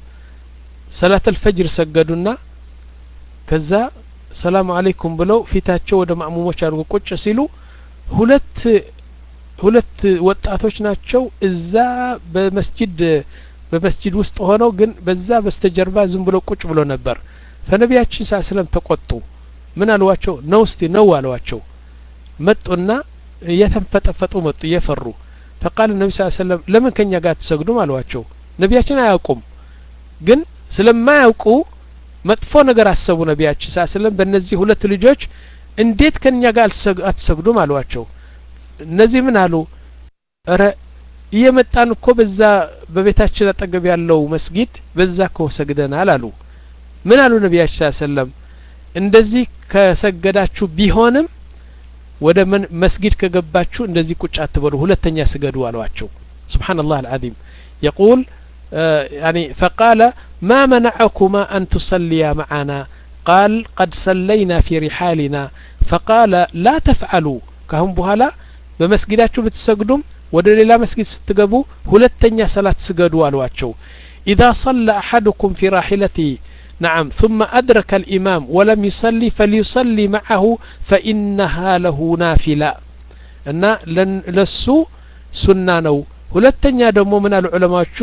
ሰላት الفجر ሰገዱና ከዛ ሰላም አለይኩም ብለው ፊታቸው ወደ ማእሙሞች አድርጎ ቁጭ ሲሉ ሁለት ሁለት ወጣቶች ናቸው እዛ በመስጂድ በመስጂድ ውስጥ ሆነው ግን በዛ በስተጀርባ ዝም ብለው ቁጭ ብሎ ነበር ፈነቢያችን ሰለም ተቆጡ ምን አልዋቸው ነው እስቲ ነው አልዋቸው መጡና የተንፈጠፈጡ መጡ እየፈሩ فقال النبي صلى الله عليه وسلم ለምን ከኛ ጋር ተሰግዱም አልዋቸው ነብያችን አያውቁም ግን ስለማያውቁ መጥፎ ነገር አሰቡ ነብያችን ሰለም በእነዚህ ሁለት ልጆች እንዴት ከኛ ጋር አትሰግዱም አልዋቸው እነዚህ ምን አሉ አረ እየመጣን እኮ በዛ በቤታችን አጠገብ ያለው መስጊድ በዛ እኮ ሰግደናል አሉ ምን አሉ ነብያችን ሰለም እንደዚህ ከሰገዳችሁ ቢሆንም ወደ መስጊድ ከገባችሁ እንደዚህ ቁጭ አትበሉ ሁለተኛ ስገዱ አሏቸው ሱብሃንአላህ አልዓዚም يقول يعني فقال ما منعكما أن تصليا معنا قال قد صلينا في رحالنا فقال لا تفعلوا كهم بهلا بمسجداتكم بتسجدوا ወደ ሌላ መስጊድ ስትገቡ ሁለተኛ ሰላት ስገዱ አሏቸው اذا صلى احدكم في راحلته نعم ثم أدرك الإمام ولم يصلي فليصلي معه فإنها له نافلة እና ለሱ ሱና ነው ሁለተኛ ደግሞ ምን አሉ ዑለማዎቹ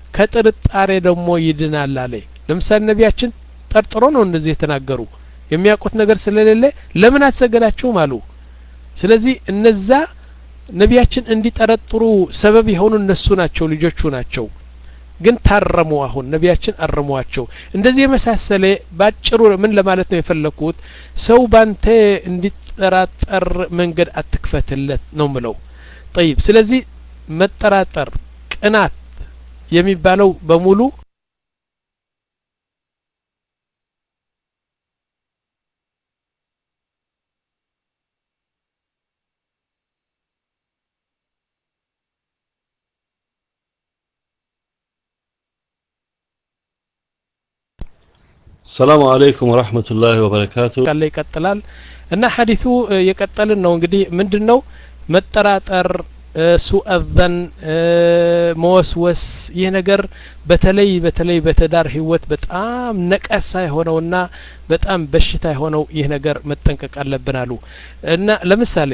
ከጥርጣሬ ደግሞ ይድናል አለ ለምሳሌ ነብያችን ጠርጥሮ ነው እንደዚህ የተናገሩ የሚያውቁት ነገር ስለሌለ ለምን አትሰገዳችሁም አሉ ስለዚህ እነዛ ነብያችን እንዲጠረጥሩ ሰበብ የሆኑ እነሱ ናቸው ልጆቹ ናቸው ግን ታረሙ አሁን ነብያችን አረሙዋቸው እንደዚህ የመሳሰለ ባጭሩ ምን ለማለት ነው የፈለኩት ሰው ባንተ እንዲጠራጠር መንገድ አትክፈትለት ነው ምለው طيب ስለዚህ መጠራጠር ቅናት የሚባለው በሙሉ السلام عليكم ورحمة الله وبركاته قال لي يقتلال እና ሐዲሱ የቀጠልን ነው እንግዲህ ምንድነው መጠራጠር سوء الظن موسوس ይህ ነገር በተለይ በተለይ በተዳር ህይወት በጣም ነቀሳ የሆነውና በጣም በሽታ የሆነው ይህ ነገር መጠንቀቅ አለብን አሉ እና ለምሳሌ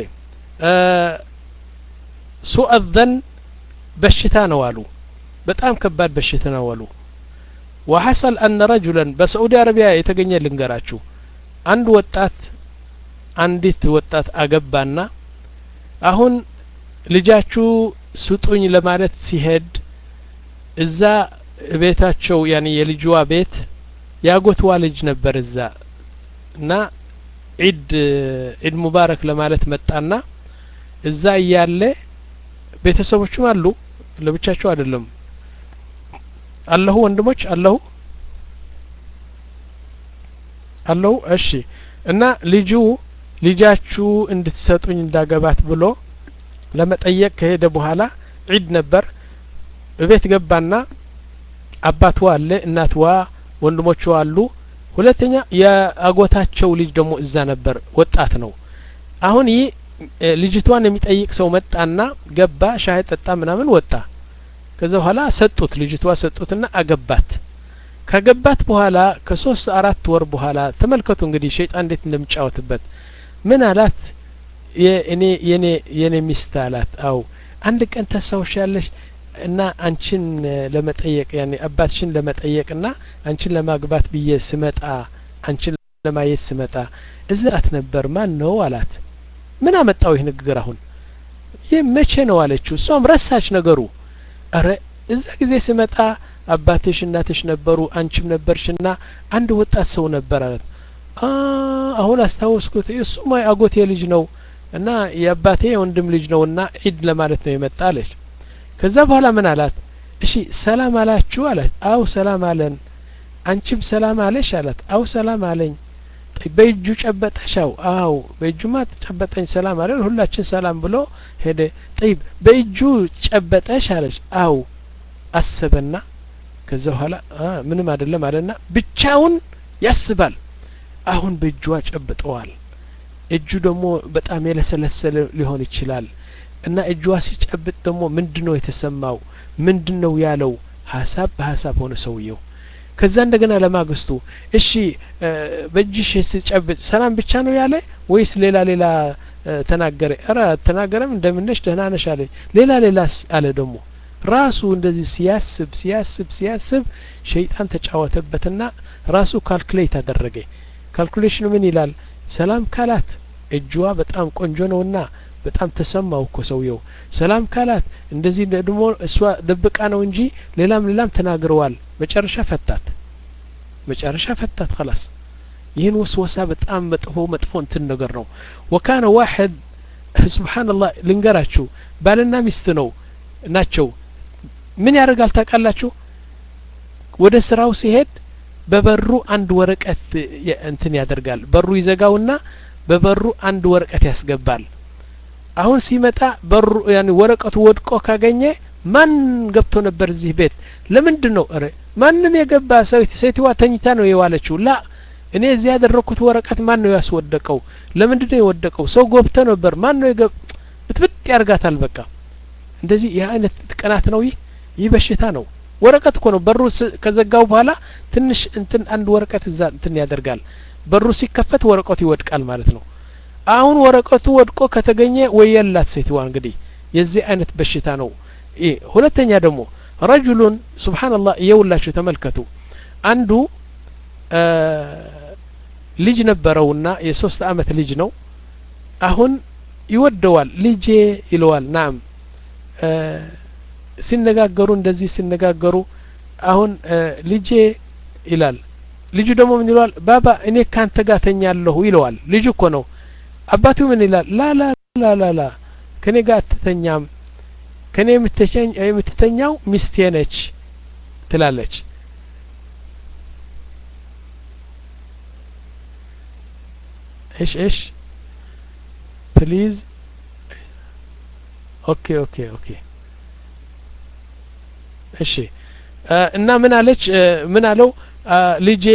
سوء الظن በሽታ ነው አሉ በጣም ከባድ በሽታ ነው አሉ وحصل أن رجلا بسعودي عربية يتغني لنغراچو አንድ ወጣት አንዲት ወጣት አገባና አሁን ልጃችሁ ስጡኝ ለማለት ሲሄድ እዛ ቤታቸው ያኒ የልጅዋ ቤት ያጎትዋ ልጅ ነበር እዛ እና ዒድ ዒድ ሙባረክ ለማለት መጣና እዛ ያለ ቤተሰቦችም አሉ ለብቻቸው አይደለም አላሁ ወንድሞች አላሁ አላሁ እሺ እና ልጁ ልጃችሁ እንድትሰጡኝ እንዳገባት ብሎ ለመጠየቅ ከሄደ በኋላ ዒድ ነበር በቤት ገባና አባትዋ አለ እናትዋ ወንድሞቹ አሉ ሁለተኛ የአጎታቸው ልጅ ደግሞ እዛ ነበር ወጣት ነው አሁን ይህ ልጅቷን የሚጠይቅ ሰው መጣና ገባ ሻይ ጠጣ ምናምን ወጣ ከዛ በኋላ ሰጡት ልጅቷ ሰጡትና አገባት ከገባት በኋላ ከሶስት አራት ወር በኋላ ተመልከቱ እንግዲህ ሸይጣን እንዴት እንደምጫወትበት ምን አላት የኔ የኔ የኔ ሚስት አላት አው አንድ ቀን ተሳውሻለሽ እና አንቺን ለመጠየቅ ያኔ አባትሽን ለመጠየቅና አንቺን ለማግባት ብዬ ስመጣ አንቺን ለማየት ስመጣ እዛት ነበር ማን ነው አላት ምን አመጣው ይሄ ንግግር አሁን ይሄ መቼ ነው አለችው እሷም ረሳች ነገሩ አረ እዛ ጊዜ ስመጣ አባትሽ እናትሽ ነበሩ አንቺም ነበርሽና አንድ ወጣት ሰው ነበር አላት አ አሁን አስታውስኩት እሱማ አጎቴ ልጅ ነው እና የአባቴ ወንድም ልጅ ነውና ዒድ ለማለት ነው የመጣለች ከዛ በኋላ ምን አላት እሺ ሰላም አላችሁ አላት አው ሰላም አለን አንቺም ሰላም አለሽ አላት አው ሰላም አለኝ በእጁ ጨበጠሻው አው በእጁማ ተጨበጠኝ ሰላም አለ ሁላችን ሰላም ብሎ ሄደ طيب በእጁ ጨበጠሽ አለች አው አሰበና ከዛ በኋላ ምንም አይደለም አለና ብቻውን ያስባል አሁን በእጁ ጨብጠዋል እጁ ደግሞ በጣም የለሰለሰለ ሊሆን ይችላል እና እጁ ሲጨብጥ ደግሞ ምንድነው የተሰማው ምንድነው ያለው ሐሳብ በሐሳብ ሆነ ሰውየው ከዛ እንደገና ለማግስቱ እሺ በእጅሽ ሲጨብጥ ሰላም ብቻ ነው ያለ ወይስ ሌላ ሌላ ተናገረ አራ ተናገረም እንደምንሽ ደህና ነሽ አለ ሌላ ሌላስ አለ ደግሞ ራሱ እንደዚህ ሲያስብ ሲያስብ ሲያስብ ሸይጣን ተጫወተበትና ራሱ ካልኩሌት አደረገ ካልኩሌሽኑ ምን ይላል ሰላም ካላት እጅዋ በጣም ቆንጆ ነውና በጣም ተሰማው እኮ ሰውየው ሰላም ካላት እንደዚህ ደግሞ እሷ ደብቃ ነው እንጂ ሌላም ሌላም ተናግረዋል መጨረሻ ፈታት መጨረሻ ፈታት خلاص ይህን ወስወሳ በጣም መጥፎ መጥፎ እንትን ነገር ነው ወካነ واحد ሱብሃንአላህ ልንገራችሁ ባልና ሚስት ነው ናቸው ምን ያደርጋል ታውቃላችሁ ወደ ስራው ሲሄድ በበሩ አንድ ወረቀት እንትን ያደርጋል በሩ ይዘጋውና በበሩ አንድ ወረቀት ያስገባል አሁን ሲመጣ በሩ ያኒ ወረቀቱ ወድቆ ካገኘ ማን ገብቶ ነበር እዚህ ቤት ለምንድነው አረ ማንንም የገባ ሰው ሴትዋ ተኝታ ነው የዋለችው ላ እኔ እዚህ ያደረኩት ወረቀት ማን ነው ያስወደቀው ለምንድነው የወደቀው ሰው ገብቶ ነበር ማን ነው የገብ ብትብት ያርጋታል በቃ እንደዚህ ያ አይነት ቀናት ነው ይህ በሽታ ነው ወረቀት እኮ ነው በሩ ከዘጋው በኋላ ትንሽ እንትን አንድ ወረቀት እዛ እንትን ያደርጋል በሩ ሲከፈት ወረቀቱ ይወድቃል ማለት ነው አሁን ወረቀቱ ወድቆ ከተገኘ ወየላት ሴትዋ እንግዲህ የዚህ አይነት በሽታ ነው እ ሁለተኛ ደግሞ ረጁሉን ሱብሃንአላህ ይውላችሁ ተመልከቱ አንዱ ልጅ ነበረውና የሶስት አመት ልጅ ነው አሁን ይወደዋል ልጄ ይለዋል ናም ሲነጋገሩ እንደዚህ ሲነጋገሩ አሁን ልጄ ይላል ልጁ ደግሞ ምን ይላል ባባ እኔ ካንተ ጋር ተኛለሁ ይለዋል ልጁ እኮ ነው አባቱ ምን ይላል ላ ላ ላ ላ ላ ከኔ ጋር ተተኛም ከኔ የምትተኛው የምትተኛው ሚስቴ ነች ትላለች ايش ايش بليز اوكي اوكي اوكي እሺ እና ምን አለች ምን አለው ልጄ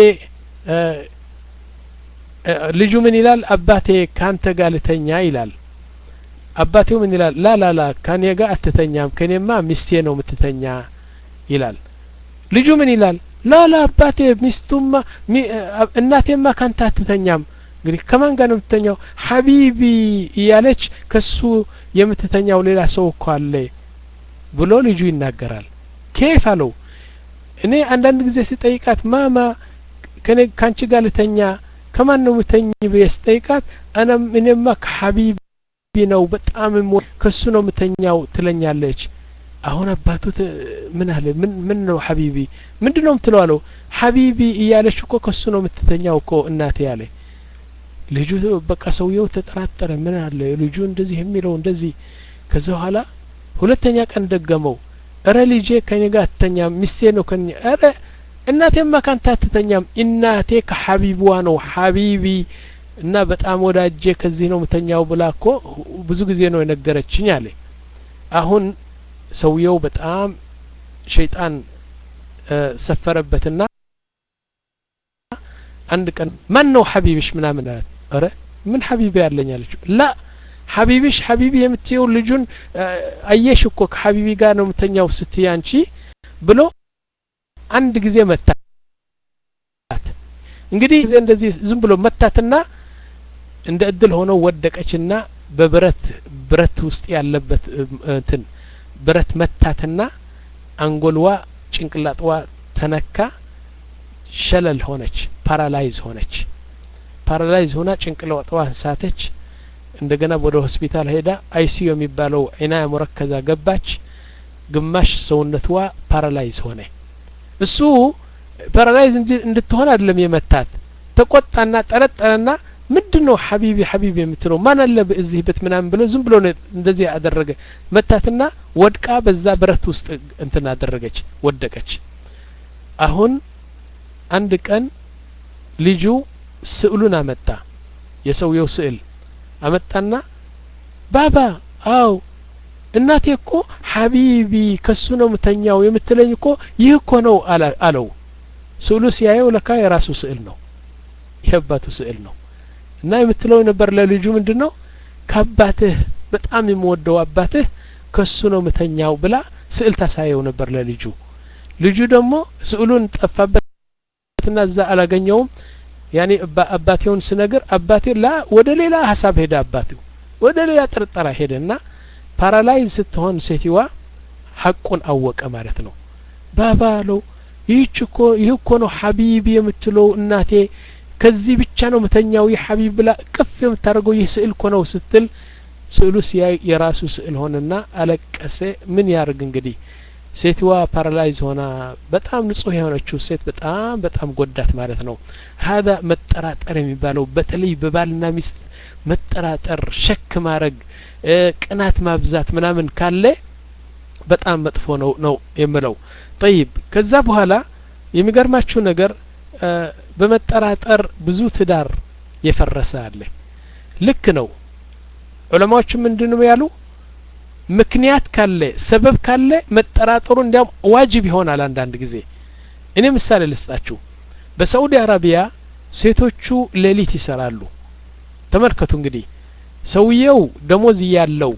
ልጁ ምን ይላል አባቴ ካንተ ጋር ልተኛ ይላል አባቴው ምን ይላል ላ ላ ላ ካኔ ጋር አትተኛም ከኔማ ሚስቴ ነው የምትተኛ ይላል ልጁ ምን ይላል ላ ላ አባቴ ሚስቱማ እናቴማ ካንተ አትተኛም እንግዲህ ከማን ጋር ነው የምትተኛው ሐቢቢ እያለች ከሱ የምትተኛው ሌላ ሰው እኮ አለ ብሎ ልጁ ይናገራል كيف አለው እኔ አንዳንድ ጊዜ ሲጠይቃት ማማ ከኔ ካንቺ ጋር ልተኛ ከማን ነው ምተኝ በስጠይቃት انا እኔማ ከሐቢቢ ነው በጣም ከሱ ነው ምተኛው ትለኛለች አሁን አባቱ ምን አለ ምን ምን ነው ሐቢቢ ምንድነው ምትለው አለው ሐቢቢ እያለች እኮ ከሱ ነው ምትተኛው እኮ እናቴ ያለ ልጁ በቃ ሰውየው ተጠራጠረ ምን አለ ልጁ እንደዚህ የሚለው እንደዚህ ከዛ በኋላ ሁለተኛ ቀን ደገመው አረ ልጄ ከኔ ጋር አትተኛም ሚስቴ ነው ከኔ አረ እናቴማ ካንተ አትተኛም እናቴ ከሐቢብዋ ነው ሐቢቢ እና በጣም ወዳጄ ከዚህ ነው ምተኛው ብላኮ ብዙ ጊዜ ነው የነገረችኝ አለ አሁን ሰውየው በጣም ሸይጣን ሰፈረበትና አንድ ቀን ማን ነው ሐቢብሽ ምናምን አለ አረ ምን ሐቢቢ ያለኝ አለችው ላ ሐቢብሽ ሐቢቢ የምትየው ልጁን አየሽ እኮ ከሐቢቢ ጋር ነው ምተኛው ስትይ አንቺ ብሎ አንድ ጊዜ መታት እንግዲህ እንደዚህ ዝም ብሎ መታትና እንደ እድል ሆኖ ወደቀችና በብረት ብረት ውስጥ ያለበት እንትን ብረት መታትና አንጎልዋ ጭንቅላጥዋ ተነካ ሸለል ሆነች ፓራላይዝ ሆነች ፓራላይዝ ሆና ጭንቅላጥዋ ሳተች እንደገና ወደ ሆስፒታል ሄዳ አይሲዩ የሚባለው ዒናያ ሙረከዛ ገባች ግማሽ ሰውነቷ ፓራላይዝ ሆነ እሱ ፓራላይዝ እንድትሆን አይደለም የመታት ተቆጣና ጠረጠረና ምንድነው ሐቢቢ ሐቢቢ የምትለው ማን አለ በዚህ ቤት ምናምን ብሎ ዝም ብሎ እንደዚህ አደረገ መታትና ወድቃ በዛ ብረት ውስጥ እንትና አደረገች ወደቀች አሁን አንድ ቀን ልጁ ስዕሉን አመጣ የሰውየው ስዕል አመጣና ባባ አው እናቴ እኮ ሐቢቢ ከሱ ነው መተኛው የምትለኝ እኮ ይህ እኮ ነው አለው ስዕሉ ሲያየው ለካ የራሱ ስዕል ነው የአባቱ ስዕል ነው እና የምትለው ነበር ለልጁ ምንድነው ከአባትህ በጣም የሚወደው አባትህ ከሱ ነው መተኛው ብላ ስዕል ታሳየው ነበር ለልጁ ልጁ ደግሞ ስዕሉን ጠፋበትና እዛ አላገኘውም ያኒ አባቴውን ስነግር አባቴ ላ ወደ ሌላ ሐሳብ ሄደ አባቴው ወደ ሌላ ጥርጣራ ሄደና ፓራላይዝ ስትሆን ሴቲዋ ሐቁን አወቀ ማለት ነው ባባለው ይህችኮ ይህኮ ነው ሐቢቢ የምትለው እናቴ ከዚህ ብቻ ነው መተኛው የሐቢብ ብላ ቅፍ የምታደርገው ይህ ስዕል እኮ ነው ስትል ስዕሉ ሲያይ የራሱ ስዕል ሆነና አለቀሰ ምን ያርግ እንግዲህ ሴትዋ ፓራላይዝ ሆና በጣም ንጹህ የሆነችው ሴት በጣም በጣም ጎዳት ማለት ነው هذا መጠራጠር የሚባለው በተለይ በባልና ሚስት መጠራጠር ሸክ ማድረግ ቅናት ማብዛት ምናምን ካለ በጣም መጥፎ ነው ነው የምለው طيب ከዛ በኋላ የሚገርማችሁ ነገር በመጠራጠር ብዙ ትዳር የፈረሰ አለ ልክ ነው ዑለማዎች ምንድነው ያሉ ምክንያት ካለ ሰበብ ካለ መጠራጠሩ እንዲያም ዋጅብ ይሆናል አንዳንድ ጊዜ እኔ ምሳሌ ልስጣችሁ በሳዑዲ አረቢያ ሴቶቹ ሌሊት ይሰራሉ ተመልከቱ እንግዲህ ሰውየው ደሞዝ ያለው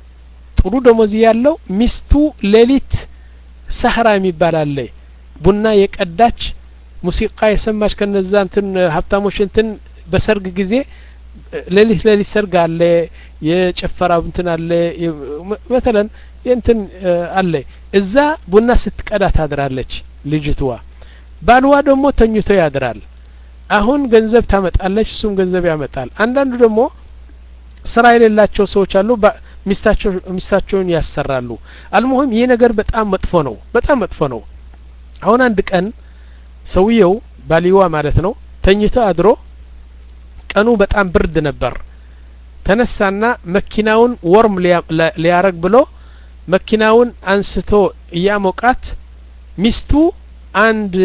ጥሩ ደሞዝ ያለው ሚስቱ ሌሊት ሰህራ የሚባል አለ ቡና የቀዳች ሙዚቃ የሰማች ከነዛ እንትን ሀብታሞች እንትን በሰርግ ጊዜ ሌሊት ሌሊት ሰርግ አለ የጨፈራው እንትን አለ مثلا እንትን አለ እዛ ቡና ስትቀዳ ታድራለች ልጅቷ ባልዋ ደግሞ ተኝቶ ያድራል አሁን ገንዘብ ታመጣለች እሱም ገንዘብ ያመጣል አንዳንዱ ደግሞ ስራ የሌላቸው ሰዎች አሉ ሚስታቸው ሚስታቸውን ያሰራሉ አልሙሂም ይሄ ነገር በጣም መጥፎ ነው በጣም መጥፎ ነው አሁን አንድ ቀን ሰውየው ባሊዋ ማለት ነው ተኝቶ አድሮ ቀኑ በጣም ብርድ ነበር ተነሳና መኪናውን ወርም ሊያረግ ብሎ መኪናውን አንስቶ ያሞቃት ሚስቱ አንድ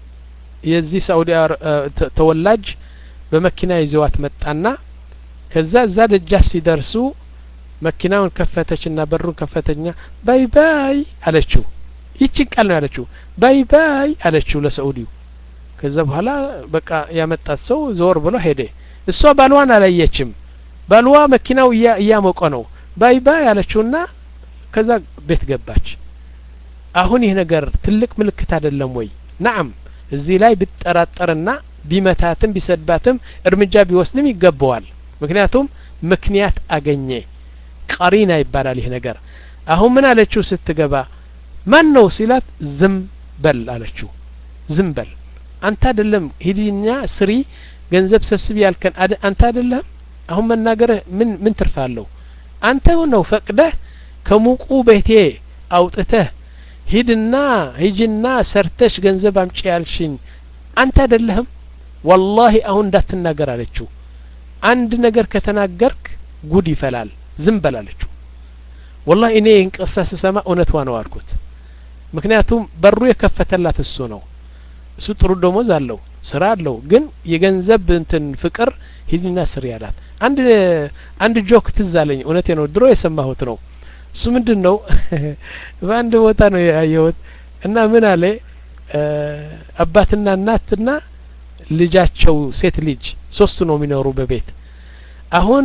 የዚህ ሳውዲ ተወላጅ በመኪና ይዘዋት መጣና ከዛ እዛ ደጃፍ ሲደርሱ መኪናውን ከፈተችና በሩን ከፈተኛ ባይ ባይ አለችው ይቺን ቃል ነው ያለችው ባይ ባይ አለችው ለሳውዲው ከዛ በኋላ በቃ ያመጣት ሰው ዞር ብሎ ሄደ እሷ ባልዋን አላየችም ባልዋ መኪናው ያሞቀ ነው ባይ ባይ አለችውና ከዛ ቤት ገባች አሁን ይሄ ነገር ትልቅ ምልክት አይደለም ወይ نعم እዚህ ላይ ቢጠራጠርና ቢመታትም ቢሰድባትም እርምጃ ቢወስድም ይገባዋል ምክንያቱም ምክንያት አገኘ ቀሪና ይባላል ይሄ ነገር አሁን ምን አለችው ስትገባ ማን ነው ሲላት ዝም በል አለችው ዝም በል አንተ አይደለም ሂዲኛ ስሪ ገንዘብ ሰብስቢ ያልከን አንተ አይደለም አሁን መናገር ምን ምን ትርፋለው አንተ ነው ፈቅደህ ከሙቁ ቤቴ አውጥተህ ሂድና ሂጅና ሰርተሽ ገንዘብ አምጪ ያልሽኝ አንተ አይደለም والله አሁን እንዳትናገር አለችው አንድ ነገር ከተናገርክ ጉድ ይፈላል ዝም በል አለችው والله እኔ እንቀሳስ ሰማ እውነቷ ነው አልኩት ምክንያቱም በሩ የከፈተላት እሱ ነው እሱ ጥሩ ደሞዝ አለው ስራ አለው ግን የገንዘብ እንትን ፍቅር ሂድና ስሪ ያላት አንድ አንድ ጆክ ትዛለኝ እውነቴ ነው ድሮ የሰማሁት ነው እሱ ምንድነው በአንድ ቦታ ነው ያየሁት እና ምን አለ አባትና እናትና ልጃቸው ሴት ልጅ ሶስት ነው የሚኖሩ በቤት አሁን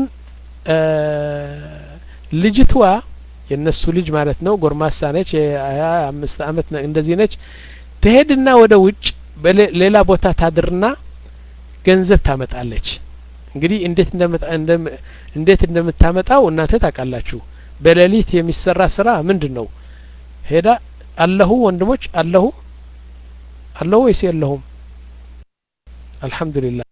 ልጅቷ የነሱ ልጅ ማለት ነው ጎርማሳ ነች አምስት አመት እንደዚህ ነች ትሄድና ወደ ውጭ በሌላ ቦታ ታድርና ገንዘብ ታመጣለች እንግዲህ እንዴት እንደምታ እንዴት እንደምታመጣው እናንተ ታውቃላችሁ በሌሊት የሚሰራ ስራ ምንድነው ሄዳ አለሁ ወንድሞች አለሁ አለሁ ወይስ የለሁም አልহামዱሊላህ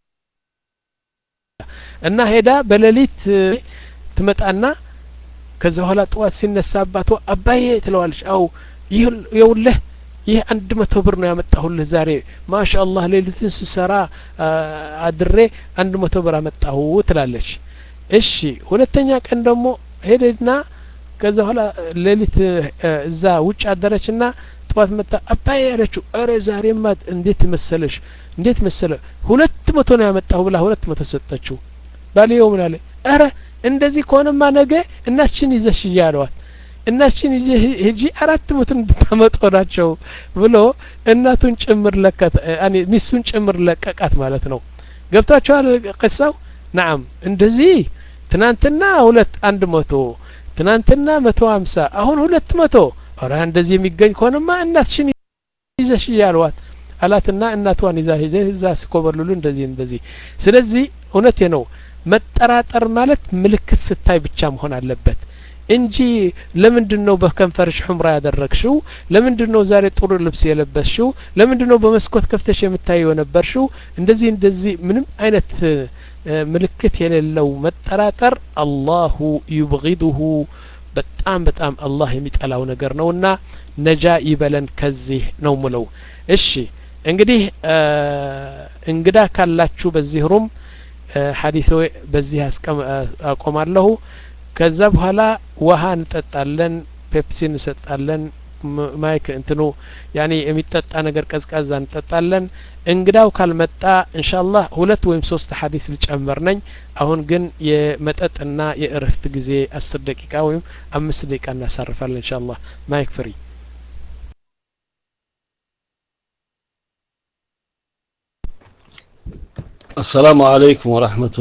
እና ሄዳ በሌሊት ትመጣና ከዛ በኋላ ጧት ሲነሳባቱ አባዬ ትለዋለች አው ይኸውልህ ይህ አንድ መቶ ብር ነው ያመጣሁልህ ዛሬ ማሻአላህ ሌሊቱን ስሰራ አድሬ አንድ መቶ ብር አመጣሁ ትላለች እሺ ሁለተኛ ቀን ደግሞ ሄደና ከዛ ኋላ ሌሊት እዛ ውጭ አደረችና ጥዋት መጣ አባዬ ያለችው አረ ዛሬማ እንዴት መሰለሽ እንዴት መሰለ ሁለት መቶ ነው ያመጣሁ ብላ ሁለት መቶ ሰጠችው ባልየው ምን አለ አረ እንደዚህ ከሆነማ ነገ እናችን ይዘሽ ያለዋት እናችን ሂጂ አራት መቶ እንድታመጡ ናቸው ብሎ እናቱን ጭምር ለከት አኒ ሚስቱን ጭምር ለቀቃት ማለት ነው ገብታችኋል ቅሳው ናም እንደዚህ ትናንትና ሁለት አንድ መቶ ትናንትና መቶ ሃምሳ አሁን ሁለት መቶ አረ እንደዚህ የሚገኝ ከሆነማ እናትሽን ይዘሽ ያለዋት አላትና እናቷን ይዛ ሄደ እዛ ስኮበሉሉ እንደዚህ እንደዚህ ስለዚህ እውነቴ ነው መጠራጠር ማለት ምልክት ስታይ ብቻ መሆን አለበት እንጂ ለምንድነው በከንፈርሽ ሑምራ ያደረግሽው ለምንድነው ዛሬ ጥሩ ልብስ የለበስሽው ለምንድነው በመስኮት ከፍተሽ የምታየው ነበርሽው እንደዚህ እንደዚህ ምንም አይነት ምልክት የሌለው መጠራጠር አላሁ ይብغضه በጣም በጣም አላህ የሚጠላው ነገር ነውና ነጃ ይበለን ከዚህ ነው ሙለው እሺ እንግዲህ እንግዳ ካላችሁ በዚህ ሩም ሐዲሱ በዚህ አቆማለሁ ከዛ በኋላ ውሃ እንጠጣለን ፔፕሲ እንሰጣለን ማይክ እንትኑ ያኒ የሚጠጣ ነገር ቀዝቃዛ እንጠጣለን እንግዳው ካልመጣ ኢንሻአላህ ሁለት ወይም ሶስት ሐዲስ ልጨምር ነኝ አሁን ግን የመጠጥና የእረፍት ጊዜ አስር ደቂቃ ወይም አምስት ደቂቃ እናሳርፋለን ኢንሻአላህ ማይክ ፍሪ السلام عليكم ورحمة